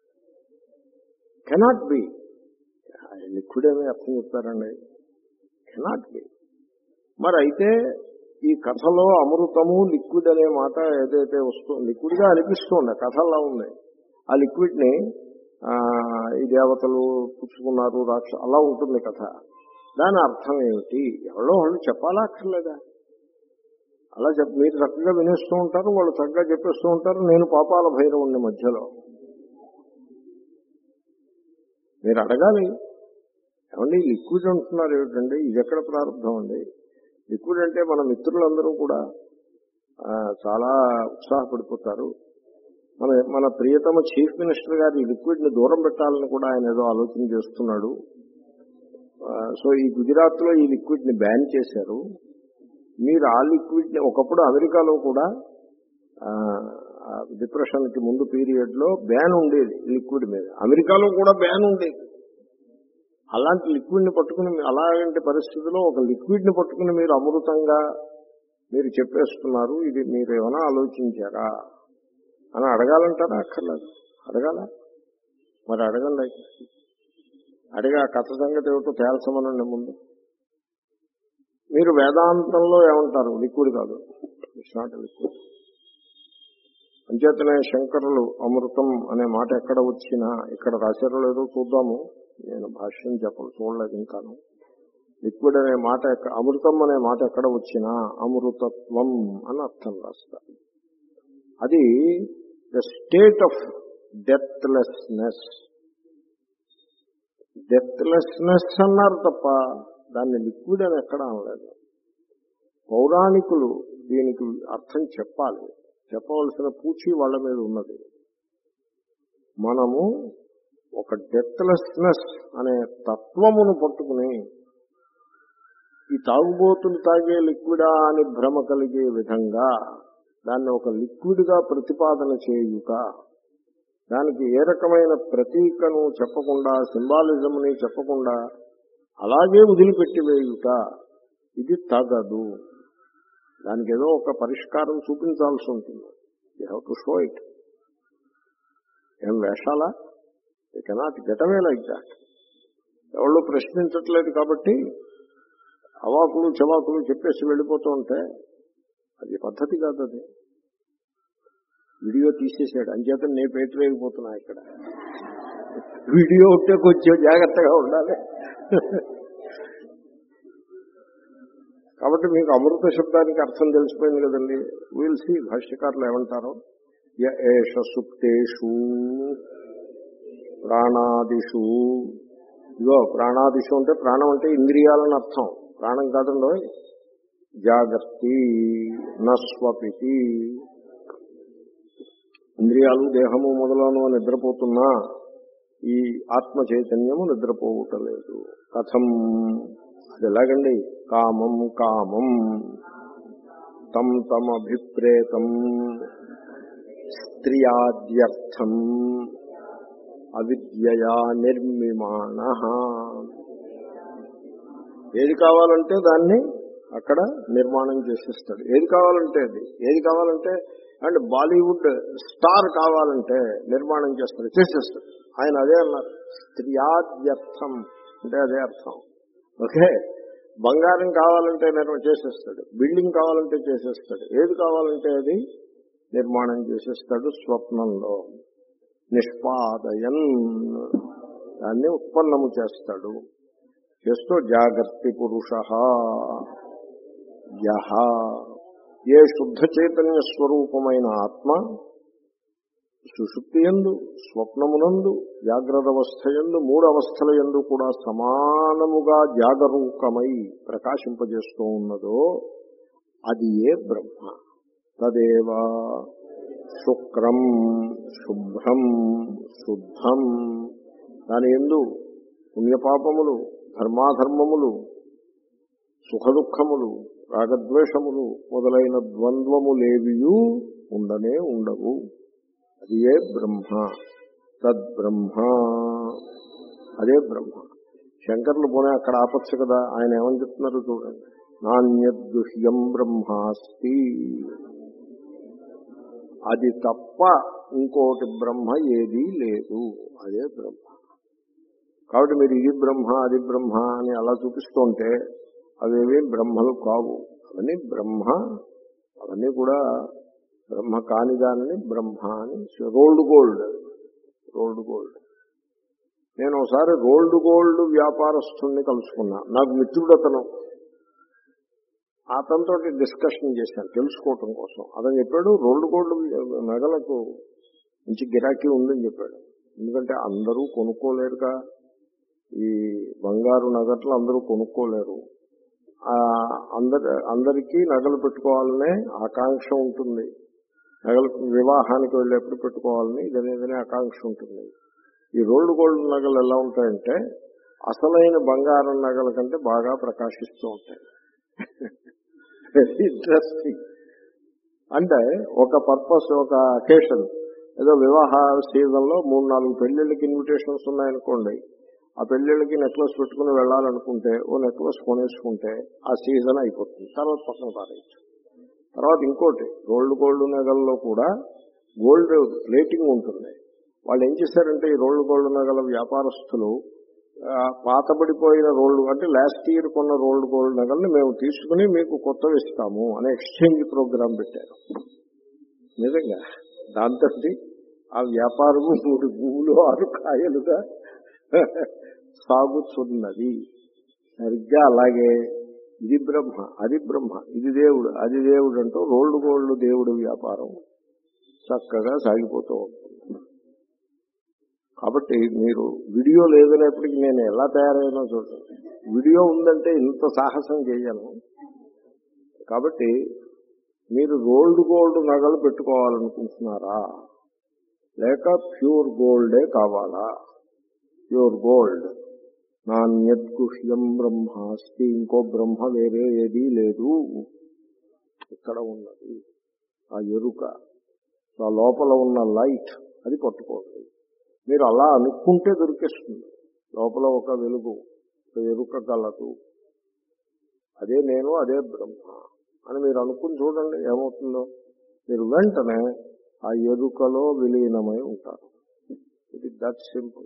Cannot be. Liquid అని అర్థం చెప్తారండి, కెనాట్ బి. మరి అయితే ఈ కథలో అమృతము లిక్విడ్ అనే మాట ఏదైతే వస్తుంది, లిక్విడ్ గా అనిపిస్తుంది, కథలా ఉంది. ఆ లిక్విడ్ ని ఈ దేవతలు పుచ్చుకున్నారు, రాక్ష అలా ఉంటుంది కథ. దాని అర్థం ఏమిటి? ఎవరో వాళ్ళు చెప్పాలా అక్కర్లేదా? అలా చెప్ మీరు చక్కగా వినేస్తూ ఉంటారు, వాళ్ళు చక్కగా చెప్పేస్తూ ఉంటారు, నేను పాపాల భైరవుని మధ్యలో. మీరు అడగాలి, ఏమండి లిక్విడ్ అంటున్నారు ఏమిటండి, ఇది ఎక్కడ ప్రారంభం అండి? లిక్విడ్ అంటే మన మిత్రులందరూ కూడా చాలా ఉత్సాహపడిపోతారు. మన మన ప్రియతమ చీఫ్ మినిస్టర్ గారు ఈ లిక్విడ్ ని దూరం పెట్టాలని కూడా ఆయన ఏదో ఆలోచన చేస్తున్నాడు. సో ఈ గుజరాత్ లో ఈ లిక్విడ్ ని బ్యాన్ చేశారు. మీరు ఆ లిక్విడ్ ని ఒకప్పుడు అమెరికాలో కూడా డిప్రెషన్ కి ముందు పీరియడ్ లో బ్యాన్ ఉండేది లిక్విడ్ మీద, అమెరికాలో కూడా బ్యాన్ ఉండేది. అలాంటి లిక్విడ్ ని పట్టుకుని, అలాంటి పరిస్థితిలో ఒక లిక్విడ్ ని పట్టుకుని మీరు అమృతంగా మీరు చెప్పేస్తున్నారు, ఇది మీరు ఏమైనా ఆలోచించారా అని అడగాలంటారా? అక్కర్లేదు, అడగాల. మరి అడగండి, అడిగా కథ సంగతి ఏమిటో తేల్చమనండి ముందు. మీరు వేదాంతంలో ఏమంటారు? లిక్విడ్ కాదు, ఇట్స్ నాట్ లిక్విడ్. అంచేతనే శంకరులు అమృతం అనే మాట ఎక్కడ వచ్చినా, ఇక్కడ రాశారో లేదో చూద్దాము, నేను భాష్యం చెప్పను, చూడలేదు ఇంకాను. లిక్విడ్ అనే మాట, అమృతం అనే మాట ఎక్కడ వచ్చినా అమృతత్వం అని అర్థం రాస్తారు. అది the state of deathlessness. Deathlessness అన్నారు తప్ప దాన్ని లిక్విడ్ అని ఎక్కడ అనలేదు. పౌరాణికులు దీనికి అర్థం చెప్పాలి, చెప్పవలసిన పూచి వాళ్ళ మీద ఉన్నది. మనము ఒక డెత్లెస్నెస్ అనే తత్వమును పట్టుకుని ఈ తాగుబోతులు తాగే లిక్విడా అని భ్రమ కలిగే విధంగా దాన్ని ఒక లిక్విడ్ గా ప్రతిపాదన చేయుట, దానికి ఏ రకమైన ప్రతీకను చెప్పకుండా, సింబాలిజంని చెప్పకుండా అలాగే వదిలిపెట్టి వేయుట, ఇది తగదు. దానికి ఏదో ఒక పరిష్కారం చూపించాల్సి ఉంటుంది. You have to show it. ఏం వేషాలా? You cannot get away like that. ఎవరు ప్రశ్నించట్లేదు కాబట్టి అవాకులు చవాకులు చెప్పేసి వెళ్ళిపోతూ ఉంటే అది పద్ధతి కాదు. అది వీడియో తీసేసాడు, అంచేత నేను పెట్టలేకపోతున్నా. ఇక్కడ వీడియో ఉంటే కొంచెం జాగ్రత్తగా ఉండాలి. కాబట్టి మీకు అమృత శబ్దానికి అర్థం తెలిసిపోయింది కదండి. విల్ సీ భాష్యకారులు ఏమంటారో. ఏష సుప్తేషు ప్రాణాదిషు. ఇగో ప్రాణాదిషు అంటే ప్రాణం అంటే ఇంద్రియాలని అర్థం, ప్రాణం కాదండో. జాగర్తి నస్వపితి. ఇంద్రియాలు దేహము మొదలను నిద్రపోతున్నా ఈ ఆత్మ చైతన్యము నిద్రపోవటలేదు. కథం? అది ఎలాగండి? కామం కామం తం తమభిప్రేతం స్త్రియాద్యర్థం అవిద్యయా నిర్మిమాణ. ఏది కావాలంటే దాన్ని అక్కడ నిర్మాణం చేసేస్తాడు. ఏది కావాలంటే అది, ఏది కావాలంటే అండ్ బాలీవుడ్ స్టార్ కావాలంటే నిర్మాణం చేస్తాడు, చేసేస్తాడు. ఆయన అదే అన్నారు, స్త్రియాద్యర్థం అంటే అదే అర్థం. ఓకే, బంగారం కావాలంటే నిర్మాణం చేసేస్తాడు, బిల్డింగ్ కావాలంటే చేసేస్తాడు, ఏది కావాలంటే అది నిర్మాణం చేసేస్తాడు స్వప్నంలో. నిష్పాదయన్, దాన్ని ఉత్పన్నము చేస్తాడు. చేస్తూ జాగర్తి పురుష యహ, ఏ శుద్ధ చైతన్య స్వరూపమైన ఆత్మ సుషుప్తి యందు, స్వప్నమునందు, జాగ్రత్త అవస్థ యందు, మూడు అవస్థల యందు కూడా సమానముగా జాగరూకమై ప్రకాశింపజేస్తూ ఉన్నదో అది ఏ బ్రహ్మ. తదేవా శుక్రం శుభ్రం శుద్ధం. దాని యందు పుణ్యపాపములు ధర్మాధర్మములు సుఖదుఖములు రాగద్వేషములు మొదలైన ద్వంద్వములేవియూ ఉండనే ఉండవు. అది ఏ బ్రహ్మ. తద్బ్రహ్మ అదే బ్రహ్మ. శంకర్లు పోనే అక్కడ ఆపచ్చు కదా, ఆయన ఏమని చెప్తున్నారు చూడండి. నాణ్యద్గుహ్యం బ్రహ్మాస్తి, అది తప్ప ఇంకోటి బ్రహ్మ ఏదీ లేదు, అదే బ్రహ్మ. కాబట్టి మీరు ఇది బ్రహ్మ అది బ్రహ్మ అని అలా చూపిస్తుంటే అవేవి బ్రహ్మలు కావు. అవన్నీ బ్రహ్మ, అవన్నీ కూడా బ్రహ్మ కాని దానిని బ్రహ్మ అని. రోల్డ్ గోల్డ్ రోల్డ్ గోల్డ్ నేను ఒకసారి రోల్డ్ గోల్డ్ వ్యాపారస్తుల్ని కలుసుకున్నా. నాకు మిత్రుడు అతను. అతనితో డిస్కషన్ చేశాను తెలుసుకోవటం కోసం. అతను చెప్పాడు రోల్డ్ గోల్డ్ నగలకు మంచి గిరాకీ ఉందని చెప్పాడు. ఎందుకంటే అందరూ కొనుక్కోలేరుగా, ఈ బంగారు నగట్లు అందరూ కొనుక్కోలేరు. అందరి అందరికీ నగలు పెట్టుకోవాలనే ఆకాంక్ష ఉంటుంది. నగలు వివాహానికి వెళ్ళేప్పుడు పెట్టుకోవాలని ఇదనేదనే ఆకాంక్ష ఉంటుంది. ఈ రోల్డ్ గోల్డ్ నగలు ఎలా ఉంటాయంటే అసలైన బంగారం నగల కంటే బాగా ప్రకాశిస్తూ ఉంటాయి. ఇంట్రెస్టింగ్. అంటే ఒక పర్పస్, ఒక అకేషన్, ఏదో వివాహ సీజన్లో మూడు నాలుగు పెళ్లిళ్ళకి ఇన్విటేషన్స్ ఉన్నాయనుకోండి, ఆ పెళ్లిళ్ళకి నెక్లెస్ పెట్టుకుని వెళ్ళాలనుకుంటే ఓ నెక్లెస్ కొనేసుకుంటే ఆ సీజన్ అయిపోతుంది, తర్వాత పక్కన పారేయచ్చు. తర్వాత ఇంకోటి, రోల్డ్ గోల్డ్ నగల్లో కూడా గోల్డ్ ప్లేటింగ్ ఉంటుంది. వాళ్ళు ఏం చేశారంటే ఈ రోల్డ్ గోల్డ్ నగల వ్యాపారస్తులు పాతబడిపోయిన రోల్డ్ అంటే లాస్ట్ ఇయర్ కొన్న రోల్డ్ గోల్డ్ నగల్ని మేము తీసుకుని మీకు కొత్తవి ఇస్తాము అనే ఎక్స్చేంజ్ ప్రోగ్రాం పెట్టారు. నిజంగా దాంతో ఆ వ్యాపారము మూడు భూములు ఆరు కాయలుగా సాగుతున్నది. సరిగ్గా అలాగే ఇది బ్రహ్మ అది బ్రహ్మ, ఇది దేవుడు అది దేవుడు అంటూ రోల్డ్ గోల్డ్ దేవుడు వ్యాపారం చక్కగా సాగిపోతూ ఉంటుంది. కాబట్టి మీరు వీడియో లేదనేప్పటికీ నేను ఎలా తయారైనా చూడండి, వీడియో ఉందంటే ఇంత సాహసం చేయను. కాబట్టి మీరు రోల్డ్ గోల్డ్ నగలు పెట్టుకోవాలనుకుంటున్నారా లేక ప్యూర్ గోల్డే కావాలా? Pure gold. నాణ్యద్గుహ్యం బ్రహ్మాస్తి, ఇంకో బ్రహ్మ వేరే ఏదీ లేదు, ఇక్కడ ఉన్నది ఆ ఎరుక. ఆ లోపల ఉన్న లైట్ అది పట్టుకోండి. మీరు అలా అనుకుంటే దొరికేస్తుంది. లోపల ఒక వెలుగు, ఒక ఎరుక కలదు, అదే నేను అదే బ్రహ్మ అని మీరు అనుకుని చూడండి ఏమవుతుందో. మీరు వెంటనే ఆ ఎరుకలో విలీనమై ఉంటారు. It is that simple.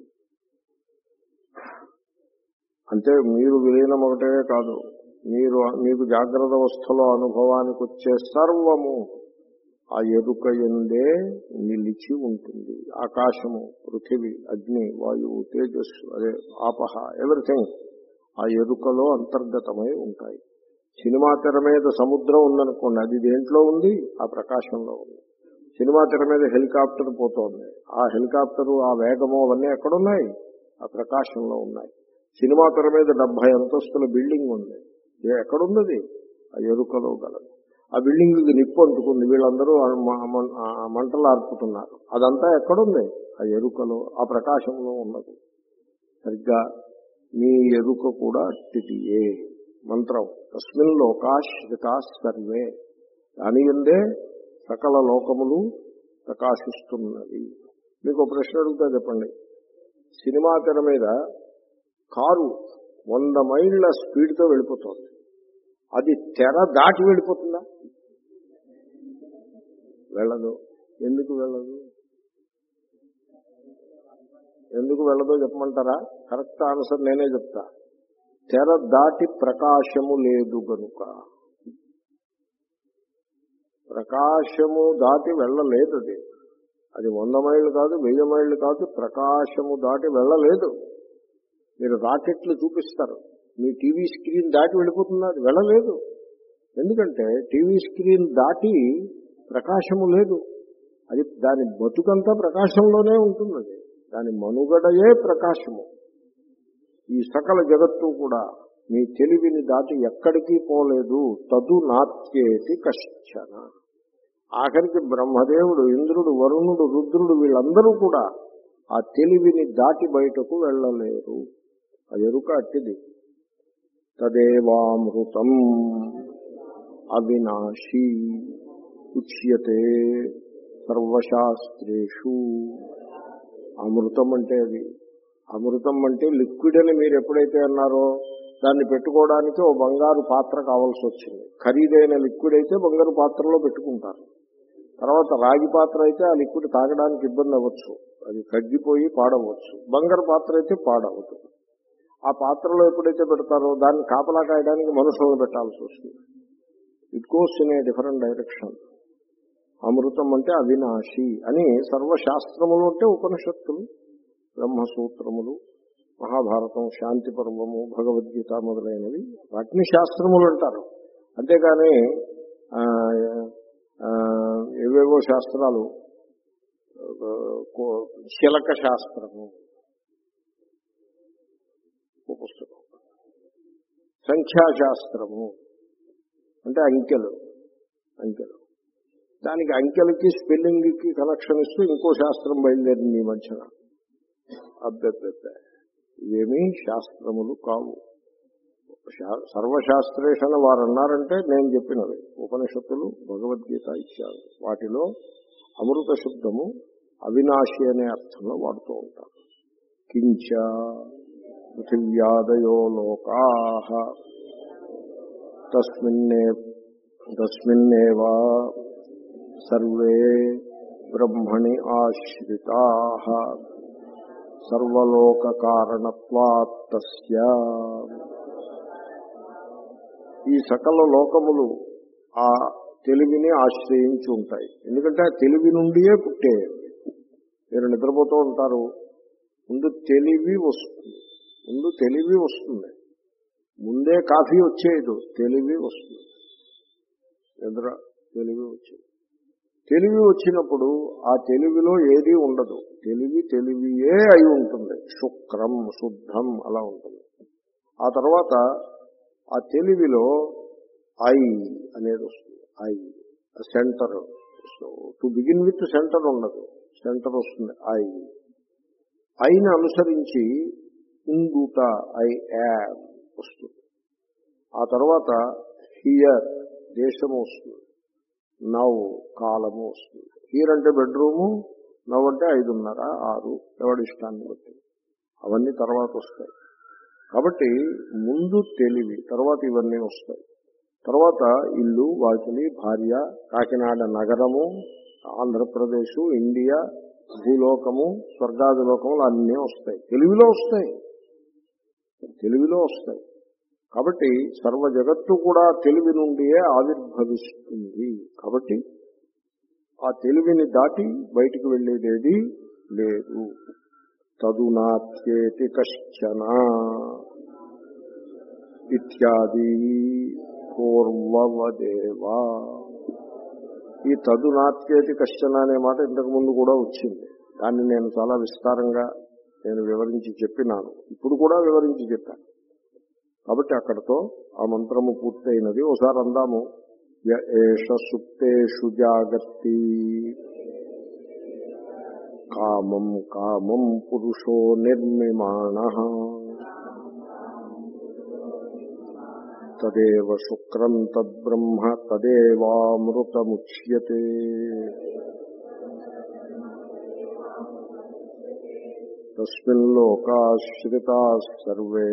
అంటే మీరు విలీనం ఒకటే కాదు, మీరు మీకు జాగ్రత్త అవస్థలో అనుభవానికి వచ్చే సర్వము ఆ ఎరుక ఎందే నిలిచి ఉంటుంది. ఆకాశము, పృథివీ, అగ్ని, వాయువు, తేజస్సు, అదే ఆపహ, ఎవ్రీథింగ్ ఆ ఎరుకలో అంతర్గతమై ఉంటాయి. సినిమా తెర మీద సముద్రం ఉందనుకోండి, అది దేంట్లో ఉంది? ఆ ప్రకాశంలో ఉంది. సినిమా తెర మీద హెలికాప్టర్ పోతోంది, ఆ హెలికాప్టరు ఆ వేగము అవన్నీ ఎక్కడున్నాయి? ఆ ప్రకాశంలో ఉన్నాయి. సినిమా తెర మీద డెబ్బై అంతస్తుల బిల్డింగ్ ఉంది, ఎక్కడున్నది? ఆ ఎరుకలో గలదు. ఆ బిల్డింగ్ నిప్పు అంటుకుంది, వీళ్ళందరూ మంటలు ఆర్పుతున్నారు, అదంతా ఎక్కడుంది? ఆ ఎరుకలో, ఆ ప్రకాశంలో ఉన్నది. సరిగ్గా మీ ఎరుక కూడా అట్టిదియే. మంత్రం తస్మిన్ లోకాశ్రితా సర్వే, దాని యందే సకల లోకములు ప్రకాశిస్తున్నది. మీకు ఒక ప్రశ్న అడుగుతా చెప్పండి. సినిమా తెర మీద కారు వంద మైళ్ళ స్పీడ్తో వెళ్ళిపోతుంది, అది తెర దాటి వెళ్ళిపోతుందా? వెళ్ళదు. ఎందుకు వెళ్ళదు? ఎందుకు వెళ్ళదో చెప్పమంటారా? కరెక్ట్ ఆన్సర్ నేనే చెప్తా. తెర దాటి ప్రకాశము లేదు గనుక. ప్రకాశము దాటి వెళ్ళలేదు. అది అది వంద మైళ్ళు కాదు, వెయ్యి మైళ్ళు కాదు, ప్రకాశము దాటి వెళ్ళలేదు. మీరు రాకెట్లు చూపిస్తారు, మీ టీవీ స్క్రీన్ దాటి వెళ్ళిపోతుంది, అది వెళ్ళలేదు. ఎందుకంటే టీవీ స్క్రీన్ దాటి ప్రకాశము లేదు. అది దాని బతుకంతా ప్రకాశంలోనే ఉంటుంది. అది దాని మనుగడయే ప్రకాశము. ఈ సకల జగత్తు కూడా మీ తెలివిని దాటి ఎక్కడికి పోలేదు. తదు నాత్యేతి కశ్చన. ఆఖరికి బ్రహ్మదేవుడు, ఇంద్రుడు, వరుణుడు, రుద్రుడు వీళ్ళందరూ కూడా ఆ తెలివిని దాటి బయటకు వెళ్ళలేరు. అది ఎరుక అట్టిది. తదేవామృతం అవినాశీ ఉచ్యతే సర్వశాస్త్రేషు. అమృతం అంటే అది. అమృతం అంటే లిక్విడ్ అని మీరు ఎప్పుడైతే అన్నారో దాన్ని పెట్టుకోవడానికి ఓ బంగారు పాత్ర కావాల్సి వచ్చింది. ఖరీదైన లిక్విడ్ అయితే బంగారు పాత్రలో పెట్టుకుంటారు. తర్వాత రాగి పాత్ర అయితే ఆ లిక్విడ్ తాగడానికి ఇబ్బంది అవ్వచ్చు, అది తగ్గిపోయి పాడవచ్చు. బంగారు పాత్ర అయితే పాడవుతుంది. ఆ పాత్రలో ఎప్పుడైతే పెడతారో దాన్ని కాపలా కాయడానికి మనుషులను పెట్టాల్సి వస్తుంది. It goes in a different direction. అమృతం అంటే అవినాశి అని సర్వశాస్త్రములు అంటే ఉపనిషత్తులు, బ్రహ్మసూత్రములు, మహాభారతం, శాంతి పర్వము, భగవద్గీత మొదలైనవి వాటిని శాస్త్రములు అంటారు. అంతేగాని ఏవేవో శాస్త్రాలు, శిలక శాస్త్రము పుస్తకం, సంఖ్యాశాస్త్రము అంటే అంకెలు అంకెలు దానికి అంకెలకి స్పెల్లింగ్కి కనెక్షన్ ఇస్తూ ఇంకో శాస్త్రం బయలుదేరింది ఈ మధ్యన. అబ్బెబ్బెబ్బే, ఇవేమీ శాస్త్రములు కావు. సర్వశాస్త్రేషణ వారు అన్నారంటే నేను చెప్పినవి ఉపనిషత్తులు, భగవద్గీత ఇత్యాలు. వాటిలో అమృత శబ్దము అవినాశి అనే అర్థంలో వాడుతూ ఉంటారు. కించ పృథివ్యాదయో లోకాః తస్మిన్నే తస్మిన్నేవా సర్వే బ్రహ్మణి ఆశ్రితాః సర్వలోక కారణత్వాత్ తస్య. ఈ సకల లోకములు ఆ తెలివిని ఆశ్రయించి ఉంటాయి. ఎందుకంటే ఆ తెలివి నుండియే పుట్టే. మీరు నిద్రపోతూ ఉంటారు, ముందు తెలివి వస్తుంది ముందు తెలివి వస్తుంది ముందే కాఫీ వచ్చేది, తెలివి వస్తుంది. నిద్ర తెలివి వచ్చేది. తెలివి వచ్చినప్పుడు ఆ తెలివిలో ఏదీ ఉండదు. తెలివి తెలివియే అయి ఉంటుంది. శుక్రం శుద్ధం అలా ఉంటుంది. ఆ తర్వాత ఆ తెలివిలో ఐ అనేది వస్తుంది. I centre. To begin with centre ఉండదు, సెంటర్ వస్తుంది. ఐ ఐని అనుసరించి ఉండుట, ఐ యామ్ వస్తుంది. ఆ తర్వాత హియర్ దేశము వస్తుంది. నవ్ కాలము వస్తుంది. హియర్ అంటే బెడ్రూము, నవ్ అంటే ఐదున్నర ఆరు, ఎవడి ఇష్టాన్ని బట్టి అవన్నీ తర్వాత వస్తాయి. కాబట్టి ముందు తెలివి, తర్వాత ఇవన్నీ వస్తాయి. తర్వాత ఇల్లు, వాకిలి, భార్య, కాకినాడ నగరము, ఆంధ్రప్రదేశ్, ఇండియా, భూలోకము, స్వర్గాది లోకములు అన్నీ వస్తాయి. తెలివిలో వస్తాయి తెలివిలో వస్తాయి కాబట్టి సర్వ జగత్తు కూడా తెలివి నుండియే ఆవిర్భవిస్తుంది. కాబట్టి ఆ తెలివిని దాటి బయటికి వెళ్ళేదేది లేదు. తదునాత్యేతి కశ్చన ఇత్యాది పూర్వవదేవా. ఈ తదునాత్యేతి కశ్చన అనే మాట ఇంతకు ముందు కూడా వచ్చింది. దాన్ని నేను చాలా విస్తారంగా నేను వివరించి చెప్పినాను, ఇప్పుడు కూడా వివరించి చెప్పాను. కాబట్టి అక్కడతో ఆ మంత్రము పూర్తయినది. ఒకసారి అందాము. య ఏష సుప్తేషు జాగర్తి కామం కామం పురుషో నిర్మిమాణః తదేవ శుక్రం తద్బ్రహ్మ తదేవామృతముచ్యతే. తస్మిన్ లోకాశ్రితాః సర్వే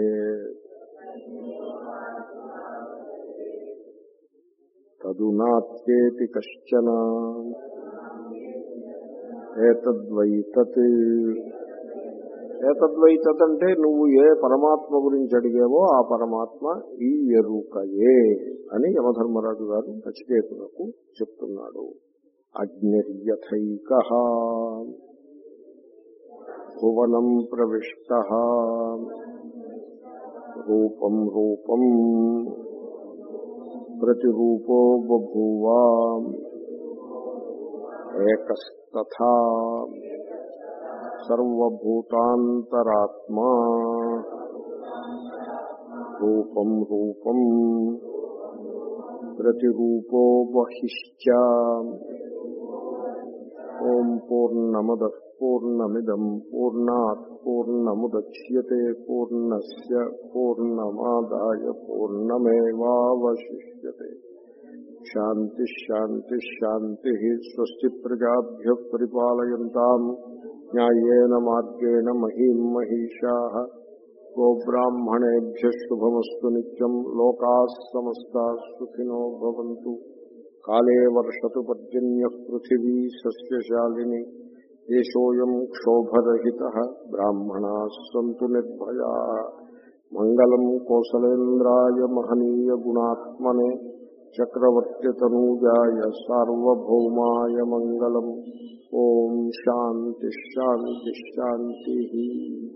తదునాత్యేతి కశ్చన ఏతద్వైతత్. ఏతద్వైతత్ అంటే నువ్వు ఏ పరమాత్మ గురించి అడిగావో ఆ పరమాత్మ ఈ ఎరుకయే అని యమధర్మరాజు గారు నచికేతులకు చెప్తున్నాడు. అగ్నిర్యథైకః భువనం ప్రవిష్టః రూపం రూపం ప్రతిరూపో బభూవ ఏకస్తథా సర్వభూతాంతరాత్మా రూపం రూపం ప్రతిరూపో బహిశ్చ. ఓం పూర్ణమదః పూర్ణమిదం పూర్ణాత్ పూర్ణముదచ్యతే పూర్ణస్య పూర్ణమాదాయ పూర్ణమేవావశిష్యతే. శాంతి శాంతి శాంతి. స్వస్తి ప్రజాభ్యః పరిపాలయంతాం న్యాయేన మార్గేణ మహీం మహీషాః. గోబ్రాహ్మణేభ్యః శుభమస్తు నిత్యం. లోకాః సమస్తాః సుఖినో భవంతు. కాలే వర్షతు పర్జన్యః పృథివీ సస్యశాలిని. దేశోయం క్షోభరహితః బ్రాహ్మణాః సంతు నిర్భయాః. మంగళం కోసలేంద్రాయ మహనీయ గుణాత్మనే చక్రవర్తితనూజాయ సార్వభౌమాయ మంగళం. ఓం శాంతి శాంతి శాంతి.